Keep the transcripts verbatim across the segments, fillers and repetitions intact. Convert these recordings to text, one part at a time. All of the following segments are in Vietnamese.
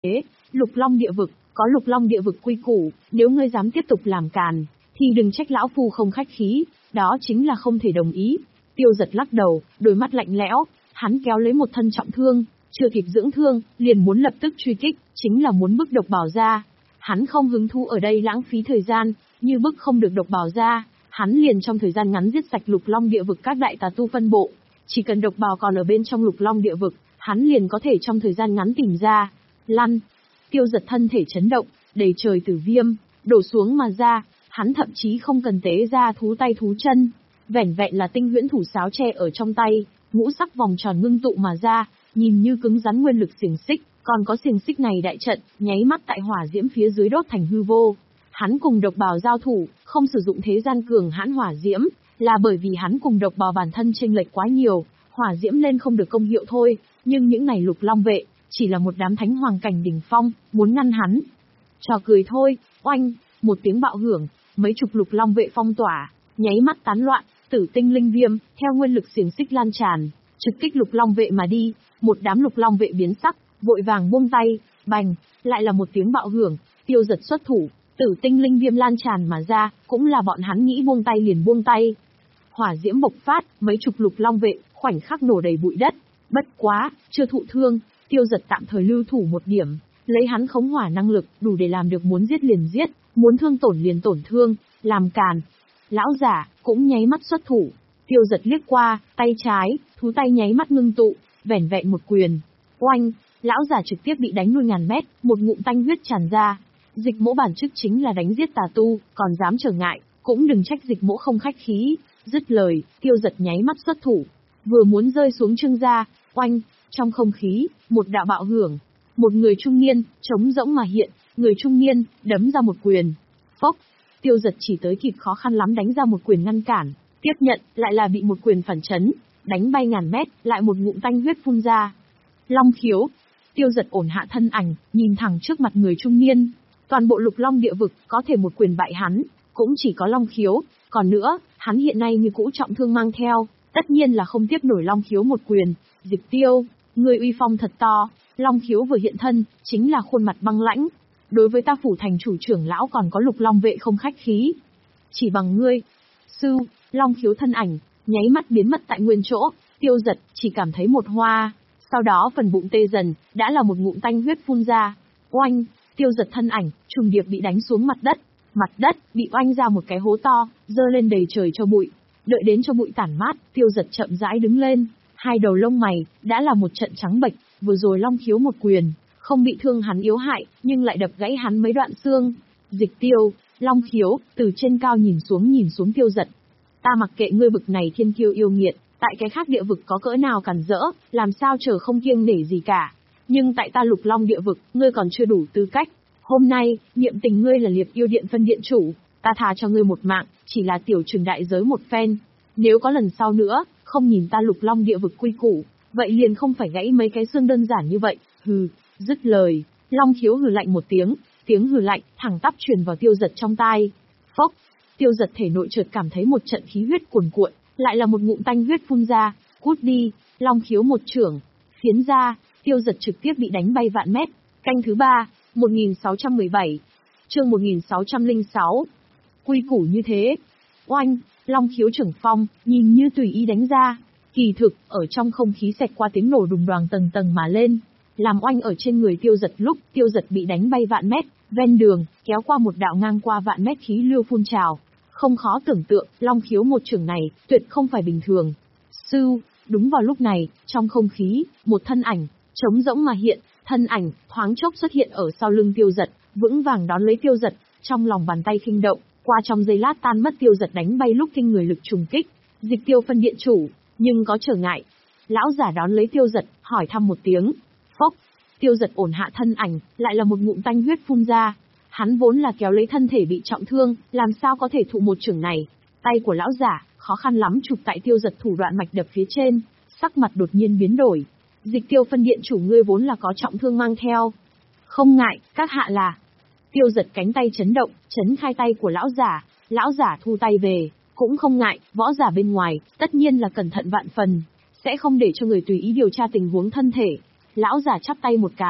Lục Long địa vực, có Lục Long địa vực quy củ, nếu ngươi dám tiếp tục làm càn, thì đừng trách lão phu không khách khí, đó chính là không thể đồng ý. Tiêu Giật lắc đầu, đôi mắt lạnh lẽo, hắn kéo lấy một thân trọng thương, chưa kịp dưỡng thương, liền muốn lập tức truy kích, chính là muốn bức Độc Bảo ra. Hắn không hứng thú ở đây lãng phí thời gian, như bức không được Độc Bảo ra, hắn liền trong thời gian ngắn giết sạch Lục Long địa vực các đại tà tu phân bộ. Chỉ cần Độc Bảo còn ở bên trong Lục Long địa vực, hắn liền có thể trong thời gian ngắn tìm ra. Lăn! Tiêu Giật thân thể chấn động, đầy trời tử viêm, đổ xuống mà ra, hắn thậm chí không cần tế ra thú tay thú chân. Vẻn vẹn là tinh huyễn thủ sáo tre ở trong tay, ngũ sắc vòng tròn ngưng tụ mà ra, nhìn như cứng rắn nguyên lực xiềng xích, còn có xiềng xích này đại trận, nháy mắt tại hỏa diễm phía dưới đốt thành hư vô. Hắn cùng Độc Bảo giao thủ, không sử dụng thế gian cường hãn hỏa diễm, là bởi vì hắn cùng Độc Bảo bản thân chênh lệch quá nhiều, hỏa diễm lên không được công hiệu thôi, nhưng những này Lục Long vệ, chỉ là một đám thánh hoàng cảnh đỉnh phong, muốn ngăn hắn. Trò cười thôi, oanh, một tiếng bạo hưởng, mấy chục Lục Long vệ phong tỏa, nháy mắt tán loạn, tử tinh linh viêm, theo nguyên lực xiềng xích lan tràn, trực kích Lục Long vệ mà đi, một đám Lục Long vệ biến sắc, vội vàng buông tay, bành, lại là một tiếng bạo hưởng, Tiêu Giật xuất thủ, tử tinh linh viêm lan tràn mà ra, cũng là bọn hắn nghĩ buông tay liền buông tay. Hỏa diễm bộc phát, mấy chục Lục Long vệ, khoảnh khắc nổ đầy bụi đất, bất quá, chưa thụ thương, Tiêu Giật tạm thời lưu thủ một điểm, lấy hắn khống hỏa năng lực, đủ để làm được muốn giết liền giết, muốn thương tổn liền tổn thương, làm càn. Lão giả, cũng nháy mắt xuất thủ, Tiêu Giật liếc qua, tay trái, thú tay nháy mắt ngưng tụ, vẻn vẹn một quyền. Oanh, lão giả trực tiếp bị đánh lui ngàn mét, một ngụm tanh huyết tràn ra. Dịch Mỗ bản chức chính là đánh giết tà tu, còn dám trở ngại, cũng đừng trách Dịch Mỗ không khách khí. Dứt lời, Tiêu Giật nháy mắt xuất thủ, vừa muốn rơi xuống Trương gia, oanh, trong không khí, một đạo bạo hưởng, một người trung niên, trống rỗng mà hiện, người trung niên, đấm ra một quyền. Phốc, Tiêu Giật chỉ tới kịp khó khăn lắm đánh ra một quyền ngăn cản, tiếp nhận, lại là bị một quyền phản chấn, đánh bay ngàn mét, lại một ngụm tanh huyết phun ra. Long khiếu, Tiêu Giật ổn hạ thân ảnh, nhìn thẳng trước mặt người trung niên. Toàn bộ Lục Long địa vực, có thể một quyền bại hắn, cũng chỉ có Long khiếu, còn nữa, hắn hiện nay như cũ trọng thương mang theo, tất nhiên là không tiếp nổi Long khiếu một quyền. Dịch Tiêu, người uy phong thật to. Long khiếu vừa hiện thân, chính là khuôn mặt băng lãnh. Đối với ta phủ thành chủ trưởng lão còn có Lục Long vệ không khách khí. Chỉ bằng ngươi. Sư, Long khiếu thân ảnh, nháy mắt biến mất tại nguyên chỗ, Tiêu Giật chỉ cảm thấy một hoa, sau đó phần bụng tê dần, đã là một ngụm tanh huyết phun ra. Oanh, Tiêu Giật thân ảnh, trùng điệp bị đánh xuống mặt đất, mặt đất bị oanh ra một cái hố to, dơ lên đầy trời cho bụi. Đợi đến cho bụi tản mát, Tiêu Giật chậm rãi đứng lên, hai đầu lông mày đã là một trận trắng bệch, vừa rồi Long khiếu một quyền, không bị thương hắn yếu hại, nhưng lại đập gãy hắn mấy đoạn xương. Dịch Tiêu, Long khiếu, từ trên cao nhìn xuống nhìn xuống Tiêu Giật. Ta mặc kệ ngươi bực này thiên kiêu yêu nghiệt, tại cái khác địa vực có cỡ nào cản rỡ, làm sao chờ không kiêng nể gì cả. Nhưng tại ta Lục Long địa vực, ngươi còn chưa đủ tư cách. Hôm nay, niệm tình ngươi là Liệp Yêu Điện phân điện chủ, ta thà cho ngươi một mạng, chỉ là tiểu trừng đại giới một phen. Nếu có lần sau nữa, không nhìn ta Lục Long địa vực quy củ, vậy liền không phải gãy mấy cái xương đơn giản như vậy. Hừ, dứt lời, Long khiếu hừ lạnh một tiếng, tiếng hừ lạnh thẳng tắp truyền vào Tiêu Giật trong tai. Phốc, Tiêu Giật thể nội chợt cảm thấy một trận khí huyết cuồn cuộn, lại là một ngụm tanh huyết phun ra. Cút đi, Long khiếu một chưởng phiến ra, Tiêu Giật trực tiếp bị đánh bay vạn mét. Canh thứ ba, một nghìn sáu trăm mười bảy, chương một nghìn sáu trăm lẻ sáu. Quy củ như thế. Oanh, Long khiếu trưởng phong, nhìn như tùy ý đánh ra, kỳ thực, ở trong không khí xẹt qua tiếng nổ đùng đoàng tầng tầng mà lên, làm oanh ở trên người Tiêu Giật lúc Tiêu Giật bị đánh bay vạn mét, ven đường, kéo qua một đạo ngang qua vạn mét khí lưu phun trào. Không khó tưởng tượng, Long khiếu một chưởng này, tuyệt không phải bình thường. Sư, đúng vào lúc này, trong không khí, một thân ảnh, trống rỗng mà hiện, thân ảnh, thoáng chốc xuất hiện ở sau lưng Tiêu Giật, vững vàng đón lấy Tiêu Giật, trong lòng bàn tay khinh động, qua trong giây lát tan mất Tiêu Giật đánh bay lúc kinh người lực trùng kích. Dịch Tiêu phân điện chủ, nhưng có trở ngại. Lão giả đón lấy Tiêu Giật, hỏi thăm một tiếng. Phốc, Tiêu Giật ổn hạ thân ảnh, lại là một ngụm tanh huyết phun ra. Hắn vốn là kéo lấy thân thể bị trọng thương, làm sao có thể thụ một chưởng này. Tay của lão giả, khó khăn lắm chụp tại Tiêu Giật thủ đoạn mạch đập phía trên, sắc mặt đột nhiên biến đổi. Dịch Tiêu phân điện chủ ngươi vốn là có trọng thương mang theo. Không ngại, các hạ là. Tiêu Giật cánh tay chấn động, chấn khai tay của lão giả, lão giả thu tay về, cũng không ngại, võ giả bên ngoài, tất nhiên là cẩn thận vạn phần, sẽ không để cho người tùy ý điều tra tình huống thân thể. Lão giả chắp tay một cái,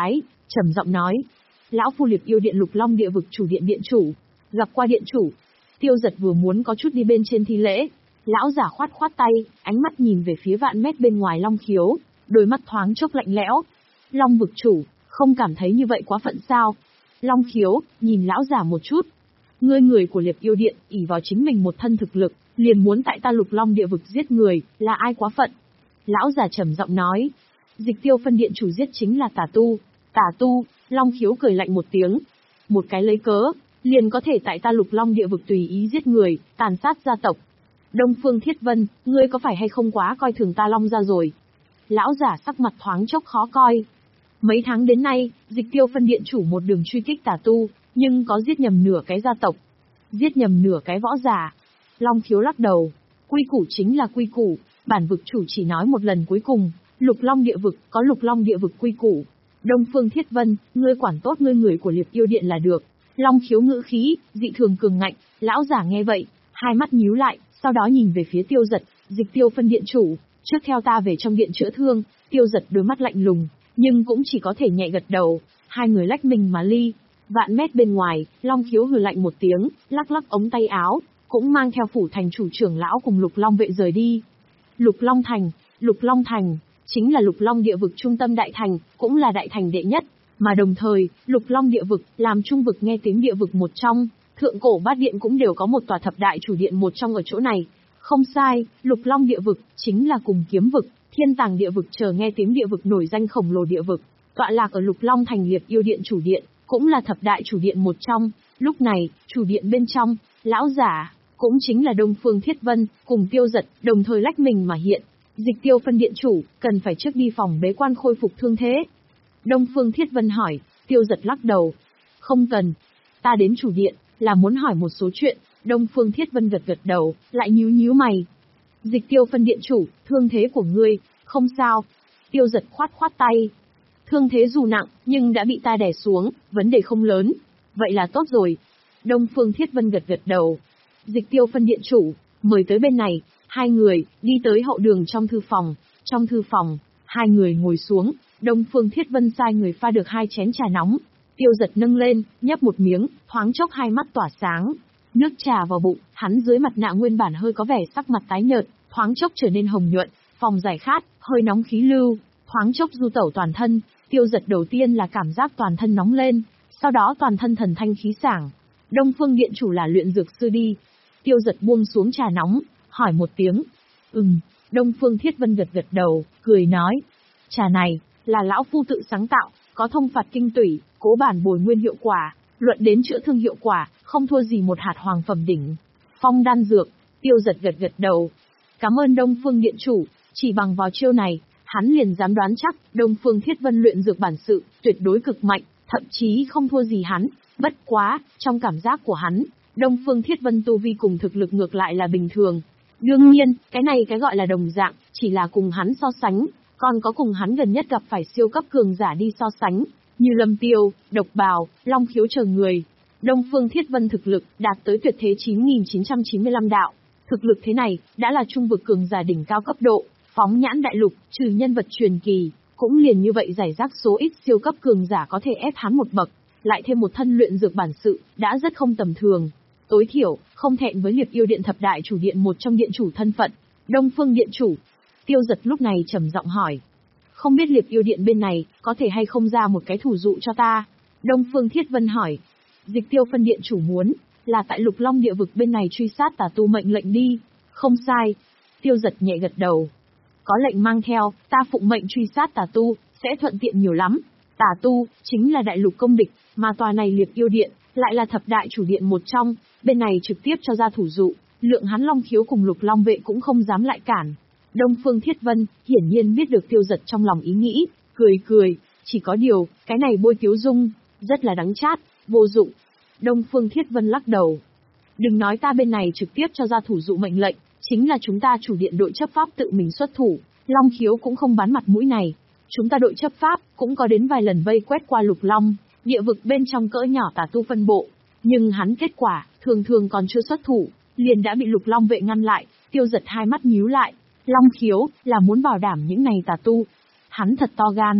trầm giọng nói. Lão phu Liệp Yêu Điện Lục Long Địa Vực chủ điện điện chủ. Gặp qua điện chủ. Tiêu Giật vừa muốn có chút đi bên trên thi lễ. Lão giả khoát khoát tay, ánh mắt nhìn về phía vạn mét bên ngoài Long Khiếu, đôi mắt thoáng chốc lạnh lẽo. Long vực chủ, không cảm thấy như vậy quá phận sao? Long Khiếu, nhìn lão giả một chút. Ngươi người của Liệp Yêu Điện, ỷ vào chính mình một thân thực lực, liền muốn tại ta Lục Long Địa Vực giết người, là ai quá phận? Lão giả trầm giọng nói. Dịch Tiêu phân điện chủ giết chính là Tà Tu. Tà Tu, Long Khiếu cười lạnh một tiếng. Một cái lấy cớ, liền có thể tại ta Lục Long Địa Vực tùy ý giết người, tàn sát gia tộc. Đông Phương Thiết Vân, ngươi có phải hay không quá coi thường ta Long gia rồi? Lão giả sắc mặt thoáng chốc khó coi. Mấy tháng đến nay, Dịch Tiêu phân điện chủ một đường truy kích Tà Tu, nhưng có giết nhầm nửa cái gia tộc, giết nhầm nửa cái võ giả. Long Khiếu lắc đầu. Quy củ chính là quy củ, bản vực chủ chỉ nói một lần cuối cùng, Lục Long Địa Vực có Lục Long Địa Vực quy củ. Đông Phương Thiết Vân, ngươi quản tốt ngươi người của Liệp Yêu Điện là được. Long Khiếu ngữ khí, dị thường cường ngạnh. Lão giả nghe vậy, hai mắt nhíu lại, sau đó nhìn về phía Tiêu Giật. Dịch Tiêu phân điện chủ, trước theo ta về trong điện chữa thương. Tiêu Giật đôi mắt lạnh lùng, nhưng cũng chỉ có thể nhẹ gật đầu. Hai người lách mình mà ly. Vạn mét bên ngoài, Long Khiếu hừ lạnh một tiếng, lắc lắc ống tay áo, cũng mang theo phủ thành chủ trưởng lão cùng Lục Long vệ rời đi. Lục Long Thành, Lục Long Thành, chính là Lục Long Địa Vực trung tâm đại thành, cũng là đại thành đệ nhất, mà đồng thời, Lục Long Địa Vực làm trung vực nghe tiếng địa vực một trong, thượng cổ bát điện cũng đều có một tòa thập đại chủ điện một trong ở chỗ này. Không sai, Lục Long Địa Vực chính là cùng Kiếm Vực, Thiên Tàng Địa Vực chờ nghe tiếng địa vực nổi danh khổng lồ địa vực, tọa lạc ở Lục Long Thành Liệp Yêu Điện chủ điện, cũng là thập đại chủ điện một trong. Lúc này, chủ điện bên trong, lão giả, cũng chính là Đông Phương Thiết Vân, cùng Tiêu Giật, đồng thời lách mình mà hiện. Dịch Tiêu phân điện chủ, cần phải trước đi phòng bế quan khôi phục thương thế. Đông Phương Thiết Vân hỏi. Tiêu Giật lắc đầu. Không cần. Ta đến chủ điện, là muốn hỏi một số chuyện. Đông Phương Thiết Vân gật gật đầu, lại nhíu nhíu mày. Dịch Tiêu phân điện chủ, thương thế của ngươi, không sao. Tiêu Giật khoát khoát tay. Thương thế dù nặng, nhưng đã bị ta đè xuống, vấn đề không lớn. Vậy là tốt rồi. Đông Phương Thiết Vân gật gật đầu. Dịch Tiêu phân điện chủ, mời tới bên này. Hai người, đi tới hậu đường trong thư phòng. Trong thư phòng, hai người ngồi xuống. Đông Phương Thiết Vân sai người pha được hai chén trà nóng. Tiêu Giật nâng lên, nhấp một miếng, thoáng chốc hai mắt tỏa sáng. Nước trà vào bụng, hắn dưới mặt nạ nguyên bản hơi có vẻ sắc mặt tái nhợt, thoáng chốc trở nên hồng nhuận, phòng giải khát, hơi nóng khí lưu, thoáng chốc du tẩu toàn thân. Tiêu Giật đầu tiên là cảm giác toàn thân nóng lên, sau đó toàn thân thần thanh khí sảng. Đông Phương điện chủ là luyện dược sư đi. Tiêu Giật buông xuống trà nóng, hỏi một tiếng. Ừm, Đông Phương Thiết Vân gật gật đầu, cười nói. Trà này, là lão phu tự sáng tạo, có thông phạt kinh tủy, cố bản bồi nguyên hiệu quả, luận đến chữa thương hiệu quả, không thua gì một hạt hoàng phẩm đỉnh. Phong đan dược. Tiêu Giật gật gật đầu. Cảm ơn Đông Phương điện chủ, chỉ bằng vào chiêu này, hắn liền dám đoán chắc, Đông Phương Thiết Vân luyện dược bản sự, tuyệt đối cực mạnh, thậm chí không thua gì hắn. Bất quá, trong cảm giác của hắn, Đông Phương Thiết Vân tu vi cùng thực lực ngược lại là bình thường. Đương nhiên, cái này cái gọi là đồng dạng, chỉ là cùng hắn so sánh, còn có cùng hắn gần nhất gặp phải siêu cấp cường giả đi so sánh, như Lâm Tiêu, Độc Bào, Long Khiếu chờ người. Đông Phương Thiết Vân thực lực đạt tới tuyệt thế chín nghìn chín trăm chín mươi lăm đạo. Thực lực thế này, đã là trung vực cường giả đỉnh cao cấp độ, phóng nhãn đại lục, trừ nhân vật truyền kỳ, cũng liền như vậy giải rác số ít siêu cấp cường giả có thể ép hắn một bậc, lại thêm một thân luyện dược bản sự, đã rất không tầm thường. Tối thiểu, không thẹn với Liệp Yêu Điện thập đại chủ điện một trong điện chủ thân phận. Đông Phương điện chủ. Tiêu Giật lúc này trầm giọng hỏi. Không biết Liệp Yêu Điện bên này, có thể hay không ra một cái thủ dụ cho ta? Đông Phương Thiết Vân hỏi. Dịch Tiêu phân điện chủ muốn, là tại Lục Long Địa Vực bên này truy sát Tà Tu mệnh lệnh đi. Không sai. Tiêu Giật nhẹ gật đầu. Có lệnh mang theo, ta phụng mệnh truy sát Tà Tu, sẽ thuận tiện nhiều lắm. Tà Tu, chính là đại lục công địch, mà tòa này Liệp Yêu Điện, lại là thập đại chủ điện một trong, bên này trực tiếp cho ra thủ dụ, lượng hắn Long Khiếu cùng Lục Long vệ cũng không dám lại cản. Đông Phương Thiết Vân, hiển nhiên biết được Tiêu Giật trong lòng ý nghĩ, cười cười, chỉ có điều, cái này bôi tiếu dung, rất là đắng chát, vô dụng. Đông Phương Thiết Vân lắc đầu. Đừng nói ta bên này trực tiếp cho ra thủ dụ mệnh lệnh, chính là chúng ta chủ điện đội chấp pháp tự mình xuất thủ, Long Khiếu cũng không bán mặt mũi này. Chúng ta đội chấp pháp, cũng có đến vài lần vây quét qua Lục Long, địa vực bên trong cỡ nhỏ Tà Tu phân bộ, nhưng hắn kết quả, thường thường còn chưa xuất thủ, liền đã bị Lục Long vệ ngăn lại. Tiêu Giật hai mắt nhíu lại, Long Khiếu, là muốn bảo đảm những này Tà Tu. Hắn thật to gan.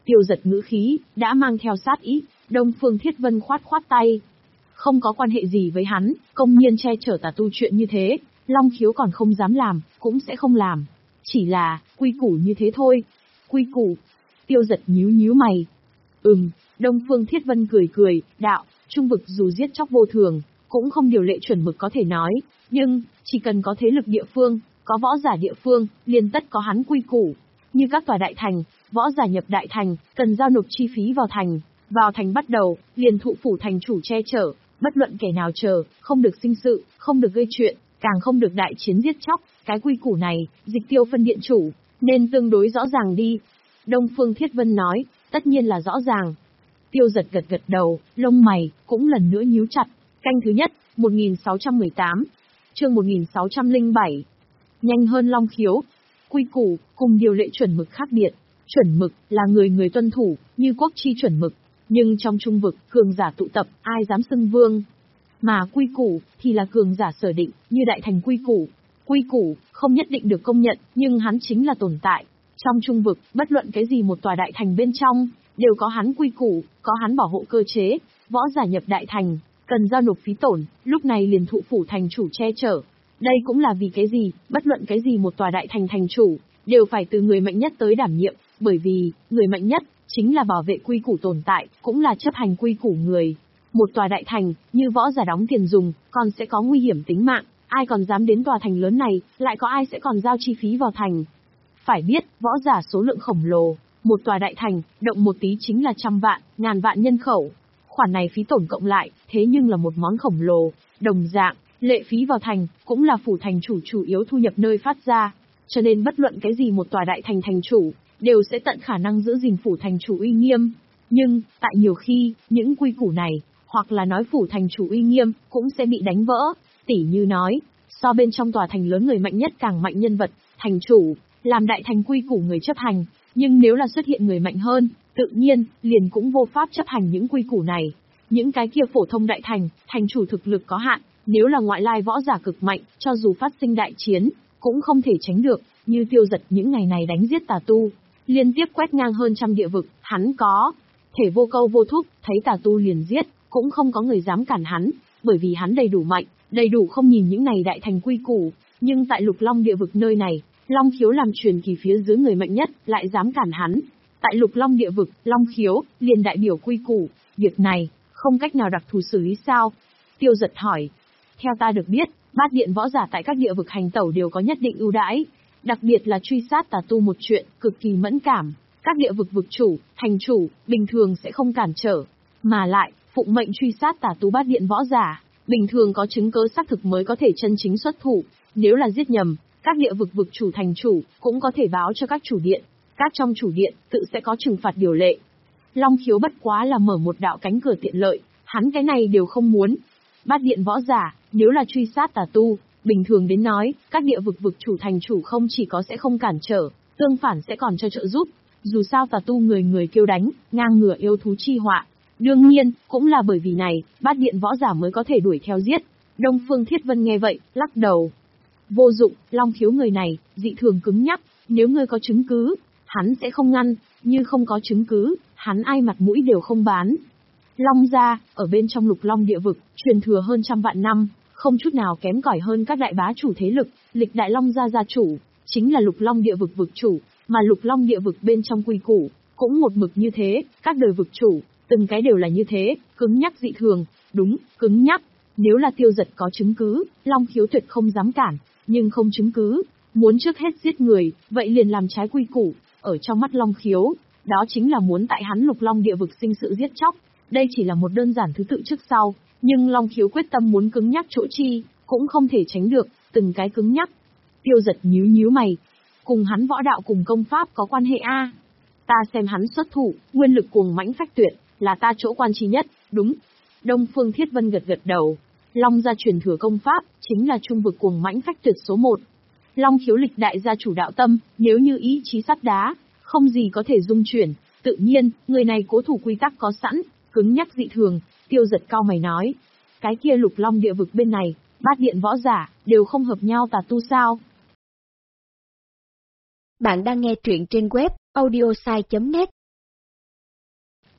Tiêu Giật ngữ khí, đã mang theo sát ý, Đông Phương Thiết Vân khoát khoát tay. Không có quan hệ gì với hắn, công nhiên che chở tà tu chuyện như thế, Long Khiếu còn không dám làm, cũng sẽ không làm. Chỉ là, quy củ như thế thôi. Quy củ. Tiêu Giật nhíu nhíu mày. Ừm, Đông Phương Thiết Vân cười cười, đạo, trung vực dù giết chóc vô thường, cũng không điều lệ chuẩn mực có thể nói, nhưng, chỉ cần có thế lực địa phương, có võ giả địa phương, liền tất có hắn quy củ. Như các tòa đại thành, võ giả nhập đại thành, cần giao nộp chi phí vào thành, vào thành bắt đầu, liền thụ phủ thành chủ che chở, bất luận kẻ nào chờ, không được sinh sự, không được gây chuyện, càng không được đại chiến giết chóc, cái quy củ này, Dịch Tiêu phân điện chủ, nên tương đối rõ ràng đi. Đông Phương Thiết Vân nói, tất nhiên là rõ ràng. Tiêu Giật gật gật đầu, lông mày, cũng lần nữa nhíu chặt. Canh thứ nhất, một nghìn sáu trăm mười tám, chương một nghìn sáu trăm lẻ bảy. Nhanh hơn Long Khiếu. Quy củ, cùng điều lệ chuẩn mực khác biệt. Chuẩn mực, là người người tuân thủ, như quốc chi chuẩn mực. Nhưng trong trung vực, cường giả tụ tập, ai dám xưng vương. Mà quy củ, thì là cường giả sở định, như đại thành quy củ. Quy củ, không nhất định được công nhận, nhưng hắn chính là tồn tại. Trong trung vực, bất luận cái gì một tòa đại thành bên trong, đều có hắn quy củ, có hắn bảo hộ cơ chế. Võ giả nhập đại thành, cần giao nộp phí tổn, lúc này liền thụ phủ thành chủ che chở. Đây cũng là vì cái gì, bất luận cái gì một tòa đại thành thành chủ, đều phải từ người mạnh nhất tới đảm nhiệm, bởi vì, người mạnh nhất, chính là bảo vệ quy củ tồn tại, cũng là chấp hành quy củ người. Một tòa đại thành, như võ giả đóng tiền dùng, còn sẽ có nguy hiểm tính mạng, ai còn dám đến tòa thành lớn này, lại có ai sẽ còn giao chi phí vào thành. Phải biết, võ giả số lượng khổng lồ, một tòa đại thành, động một tí chính là trăm vạn, ngàn vạn nhân khẩu. Khoản này phí tổn cộng lại, thế nhưng là một món khổng lồ, đồng dạng, lệ phí vào thành, cũng là phủ thành chủ chủ yếu thu nhập nơi phát ra. Cho nên bất luận cái gì một tòa đại thành thành chủ, đều sẽ tận khả năng giữ gìn phủ thành chủ uy nghiêm. Nhưng, tại nhiều khi, những quy củ này, hoặc là nói phủ thành chủ uy nghiêm, cũng sẽ bị đánh vỡ. Tỉ như nói, so bên trong tòa thành lớn người mạnh nhất càng mạnh nhân vật, thành chủ, làm đại thành quy củ người chấp hành. Nhưng nếu là xuất hiện người mạnh hơn, tự nhiên, liền cũng vô pháp chấp hành những quy củ này. Những cái kia phổ thông đại thành, thành chủ thực lực có hạn, nếu là ngoại lai võ giả cực mạnh, cho dù phát sinh đại chiến, cũng không thể tránh được, như Tiêu Giật những ngày này đánh giết tà tu, liên tiếp quét ngang hơn trăm địa vực, hắn có thể vô câu vô thúc, thấy tà tu liền giết, cũng không có người dám cản hắn, bởi vì hắn đầy đủ mạnh, đầy đủ không nhìn những này đại thành quy củ, nhưng tại Lục Long địa vực nơi này, Long Khiếu làm truyền kỳ phía dưới người mạnh nhất, lại dám cản hắn. Tại Lục Long địa vực, Long Khiếu liền đại biểu quy củ, việc này không cách nào đặc thù xử lý sao? Tiêu Giật hỏi. Theo ta được biết, bát điện võ giả tại các địa vực hành tẩu đều có nhất định ưu đãi, đặc biệt là truy sát tà tu một chuyện cực kỳ mẫn cảm, các địa vực vực chủ, thành chủ bình thường sẽ không cản trở, mà lại phụng mệnh truy sát tà tu bát điện võ giả, bình thường có chứng cứ xác thực mới có thể chân chính xuất thủ, nếu là giết nhầm, các địa vực vực chủ thành chủ cũng có thể báo cho các chủ điện, các trong chủ điện tự sẽ có trừng phạt điều lệ. Long Khiếu bất quá là mở một đạo cánh cửa tiện lợi, hắn cái này đều không muốn. Bát điện võ giả, nếu là truy sát tà tu, bình thường đến nói, các địa vực vực chủ thành chủ không chỉ có sẽ không cản trở, tương phản sẽ còn cho trợ giúp. Dù sao tà tu người người kêu đánh, ngang ngửa yêu thú chi họa. Đương nhiên, cũng là bởi vì này, bát điện võ giả mới có thể đuổi theo giết. Đông Phương Thiết Vân nghe vậy, lắc đầu. Vô dụng, Long Khiếu người này, dị thường cứng nhắc, nếu ngươi có chứng cứ, hắn sẽ không ngăn, như không có chứng cứ, hắn ai mặt mũi đều không bán. Long gia, ở bên trong Lục Long địa vực, truyền thừa hơn trăm vạn năm, không chút nào kém cỏi hơn các đại bá chủ thế lực, lịch đại Long gia gia chủ, chính là Lục Long địa vực vực chủ, mà Lục Long địa vực bên trong quy củ, cũng một mực như thế, các đời vực chủ, từng cái đều là như thế, cứng nhắc dị thường, đúng, cứng nhắc. Nếu là Tiêu Giật có chứng cứ, Long Khiếu tuyệt không dám cản, nhưng không chứng cứ, muốn trước hết giết người, vậy liền làm trái quy củ, ở trong mắt Long Khiếu, đó chính là muốn tại hắn Lục Long địa vực sinh sự giết chóc. Đây chỉ là một đơn giản thứ tự trước sau, nhưng Long Khiếu quyết tâm muốn cứng nhắc chỗ chi, cũng không thể tránh được, từng cái cứng nhắc. Tiêu Giật nhíu nhíu mày, cùng hắn võ đạo cùng công pháp có quan hệ a? Ta xem hắn xuất thủ, nguyên lực cuồng mãnh phách tuyệt, là ta chỗ quan chi nhất, đúng. Đông Phương Thiết Vân gật gật đầu. Long gia truyền thừa công pháp, chính là trung vực cuồng mãnh phách tuyệt số một. Long Khiếu lịch đại gia chủ đạo tâm, nếu như ý chí sắt đá, không gì có thể dung chuyển, tự nhiên, người này cố thủ quy tắc có sẵn, cứng nhắc dị thường. Tiêu Giật cau mày nói, cái kia Lục Long địa vực bên này, bát điện võ giả, đều không hợp nhau tà tu sao? Bạn đang nghe truyện trên web audiosai chấm net.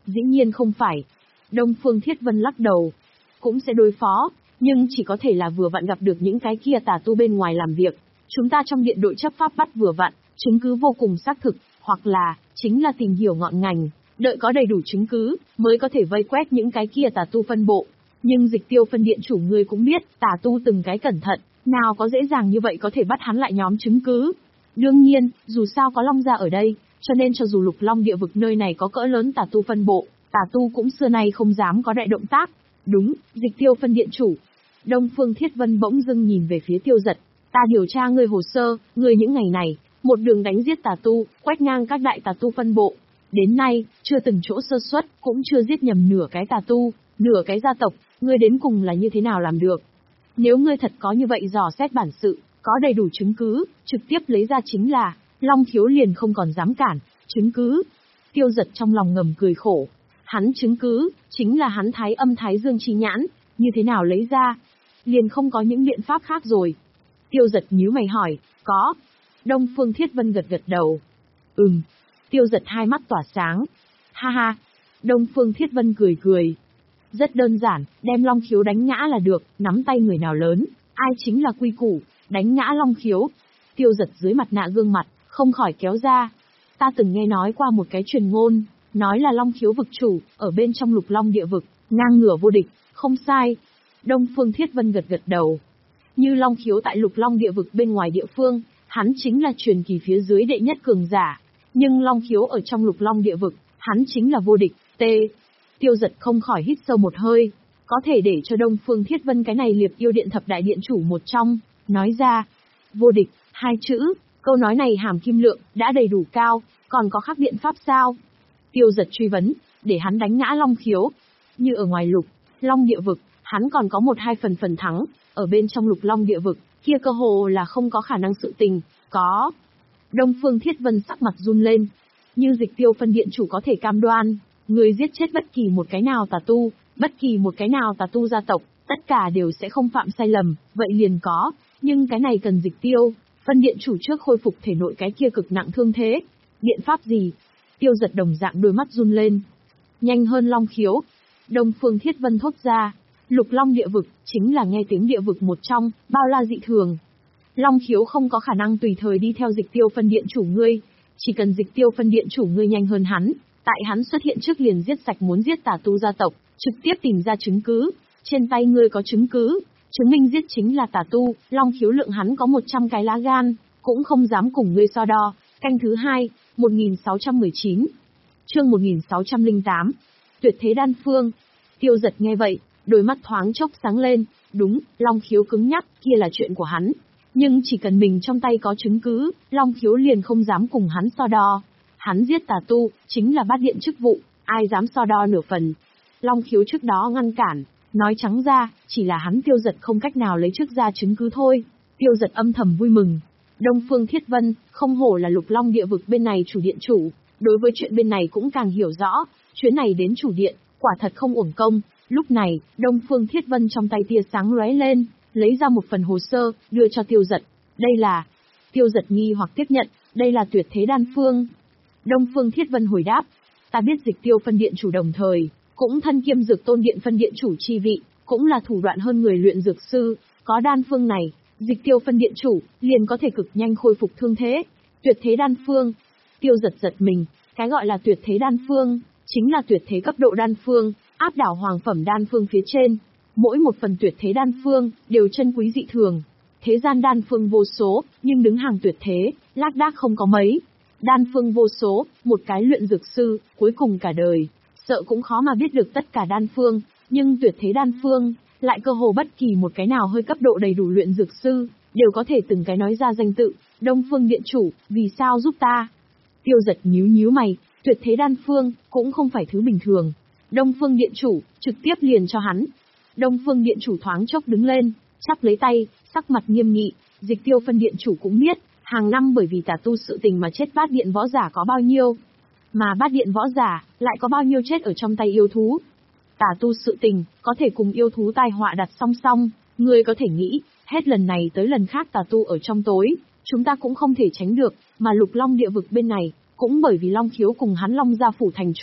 Dĩ nhiên không phải. Đông Phương Thiết Vân lắc đầu. Cũng sẽ đối phó, nhưng chỉ có thể là vừa vặn gặp được những cái kia tà tu bên ngoài làm việc. Chúng ta trong điện đội chấp pháp bắt vừa vặn, chứng cứ vô cùng xác thực, hoặc là, chính là tìm hiểu ngọn ngành, đợi có đầy đủ chứng cứ, mới có thể vây quét những cái kia tà tu phân bộ. Nhưng Dịch Tiêu phân điện chủ ngươi cũng biết, tà tu từng cái cẩn thận, nào có dễ dàng như vậy có thể bắt hắn lại nhóm chứng cứ. Đương nhiên, dù sao có Long gia ở đây, cho nên cho dù Lục Long địa vực nơi này có cỡ lớn tà tu phân bộ, tà tu cũng xưa nay không dám có đại động tác. Đúng, Dịch Tiêu phân điện chủ. Đông Phương Thiết Vân bỗng dưng nhìn về phía Tiêu Giật. Ta điều tra ngươi hồ sơ, ngươi những ngày này, một đường đánh giết tà tu, quét ngang các đại tà tu phân bộ. Đến nay, chưa từng chỗ sơ suất, cũng chưa giết nhầm nửa cái tà tu, nửa cái gia tộc, ngươi đến cùng là như thế nào làm được? Nếu ngươi thật có như vậy dò xét bản sự, có đầy đủ chứng cứ, trực tiếp lấy ra chính là, Long Khiếu liền không còn dám cản, chứng cứ. Tiêu Giật trong lòng ngầm cười khổ. Hắn chứng cứ, chính là hắn thái âm thái dương chi nhãn, như thế nào lấy ra? Liền không có những biện pháp khác rồi. Tiêu Giật nhíu mày hỏi, có. Đông Phương Thiết Vân gật gật đầu. Ừm. Tiêu Giật hai mắt tỏa sáng. Ha ha. Đông Phương Thiết Vân cười cười. Rất đơn giản, đem Long Khiếu đánh ngã là được, nắm tay người nào lớn, ai chính là quy củ, đánh ngã Long Khiếu. Tiêu Giật dưới mặt nạ gương mặt, không khỏi kéo ra. Ta từng nghe nói qua một cái truyền ngôn, nói là Long Khiếu vực chủ, ở bên trong Lục Long địa vực, ngang ngửa vô địch, không sai. Đông Phương Thiết Vân gật gật đầu. Như Long Khiếu tại Lục Long địa vực bên ngoài địa phương, hắn chính là truyền kỳ phía dưới đệ nhất cường giả. Nhưng Long Khiếu ở trong Lục Long địa vực, hắn chính là vô địch, t. Tiêu Giật không khỏi hít sâu một hơi, có thể để cho Đông Phương Thiết Vân cái này liệp yêu điện thập đại điện chủ một trong, nói ra. Vô địch, hai chữ, câu nói này hàm kim lượng, đã đầy đủ cao, còn có khác biện pháp sao? Tiêu Giật truy vấn, để hắn đánh ngã Long Khiếu. Như ở ngoài Lục Long địa vực, hắn còn có một hai phần phần thắng, ở bên trong Lục Long địa vực, kia cơ hồ là không có khả năng sự tình, có. Đông Phương Thiết Vân sắc mặt run lên, như Dịch Tiêu phân điện chủ có thể cam đoan, người giết chết bất kỳ một cái nào tà tu, bất kỳ một cái nào tà tu gia tộc, tất cả đều sẽ không phạm sai lầm, vậy liền có, nhưng cái này cần Dịch Tiêu phân điện chủ trước khôi phục thể nội cái kia cực nặng thương thế. Biện pháp gì? Tiêu Giật đồng dạng đôi mắt run lên. Nhanh hơn Long Khiếu. Đông Phương Thiết Vân thốt ra. Lục Long địa vực, chính là nghe tiếng địa vực một trong, bao la dị thường. Long Khiếu không có khả năng tùy thời đi theo Dịch Tiêu phân điện chủ ngươi. Chỉ cần Dịch Tiêu phân điện chủ ngươi nhanh hơn hắn, tại hắn xuất hiện trước liền giết sạch muốn giết tà tu gia tộc, trực tiếp tìm ra chứng cứ. Trên tay ngươi có chứng cứ, chứng minh giết chính là tà tu, Long Khiếu lượng hắn có một trăm cái lá gan, cũng không dám cùng ngươi so đo. Canh thứ hai, một nghìn sáu trăm mười chín. Chương một nghìn sáu trăm lẻ tám. Tuyệt thế đan phương. Tiêu Giật nghe vậy, đôi mắt thoáng chốc sáng lên, đúng, Long Khiếu cứng nhắc, kia là chuyện của hắn. Nhưng chỉ cần mình trong tay có chứng cứ, Long Khiếu liền không dám cùng hắn so đo. Hắn giết tà tu, chính là bát điện chức vụ, ai dám so đo nửa phần. Long Khiếu trước đó ngăn cản, nói trắng ra, chỉ là hắn Tiêu Giật không cách nào lấy trước ra chứng cứ thôi. Tiêu Giật âm thầm vui mừng. Đông Phương Thiết Vân, không hổ là Lục Long địa vực bên này chủ điện chủ, đối với chuyện bên này cũng càng hiểu rõ, chuyến này đến chủ điện, quả thật không uổng công. Lúc này, Đông Phương Thiết Vân trong tay tia sáng lóe lên, lấy ra một phần hồ sơ, đưa cho Tiêu Giật. Đây là... Tiêu Giật nghi hoặc tiếp nhận, đây là tuyệt thế đan phương. Đông Phương Thiết Vân hồi đáp, ta biết Dịch Tiêu phân điện chủ đồng thời, cũng thân kiêm Dược Tôn điện phân điện chủ chi vị, cũng là thủ đoạn hơn người luyện dược sư, có đan phương này, Dịch Tiêu phân điện chủ, liền có thể cực nhanh khôi phục thương thế. Tuyệt thế đan phương. Tiêu Giật giật mình, cái gọi là tuyệt thế đan phương, chính là tuyệt thế cấp độ đan phương, áp đảo hoàng phẩm đan phương phía trên. Mỗi một phần tuyệt thế đan phương, đều chân quý dị thường. Thế gian đan phương vô số, nhưng đứng hàng tuyệt thế, lác đác không có mấy. Đan phương vô số, một cái luyện dược sư, cuối cùng cả đời, sợ cũng khó mà biết được tất cả đan phương, nhưng tuyệt thế đan phương, lại cơ hồ bất kỳ một cái nào hơi cấp độ đầy đủ luyện dược sư, đều có thể từng cái nói ra danh tự. Đông Phương điện chủ, vì sao giúp ta? Tiêu Giật nhíu nhíu mày, tuyệt thế đan phương, cũng không phải thứ bình thường. Đông Phương điện chủ, trực tiếp liền cho hắn. Đông Phương điện chủ thoáng chốc đứng lên, chắp lấy tay, sắc mặt nghiêm nghị. Dịch Tiêu phân điện chủ cũng biết, hàng năm bởi vì tà tu sự tình mà chết bát điện võ giả có bao nhiêu, mà bát điện võ giả lại có bao nhiêu chết ở trong tay yêu thú. Tà tu sự tình có thể cùng yêu thú tai họa đặt song song, người có thể nghĩ, hết lần này tới lần khác tà tu ở trong tối, chúng ta cũng không thể tránh được, mà Lục Long địa vực bên này, cũng bởi vì Long Khiếu cùng hắn Long gia phủ thành chủ,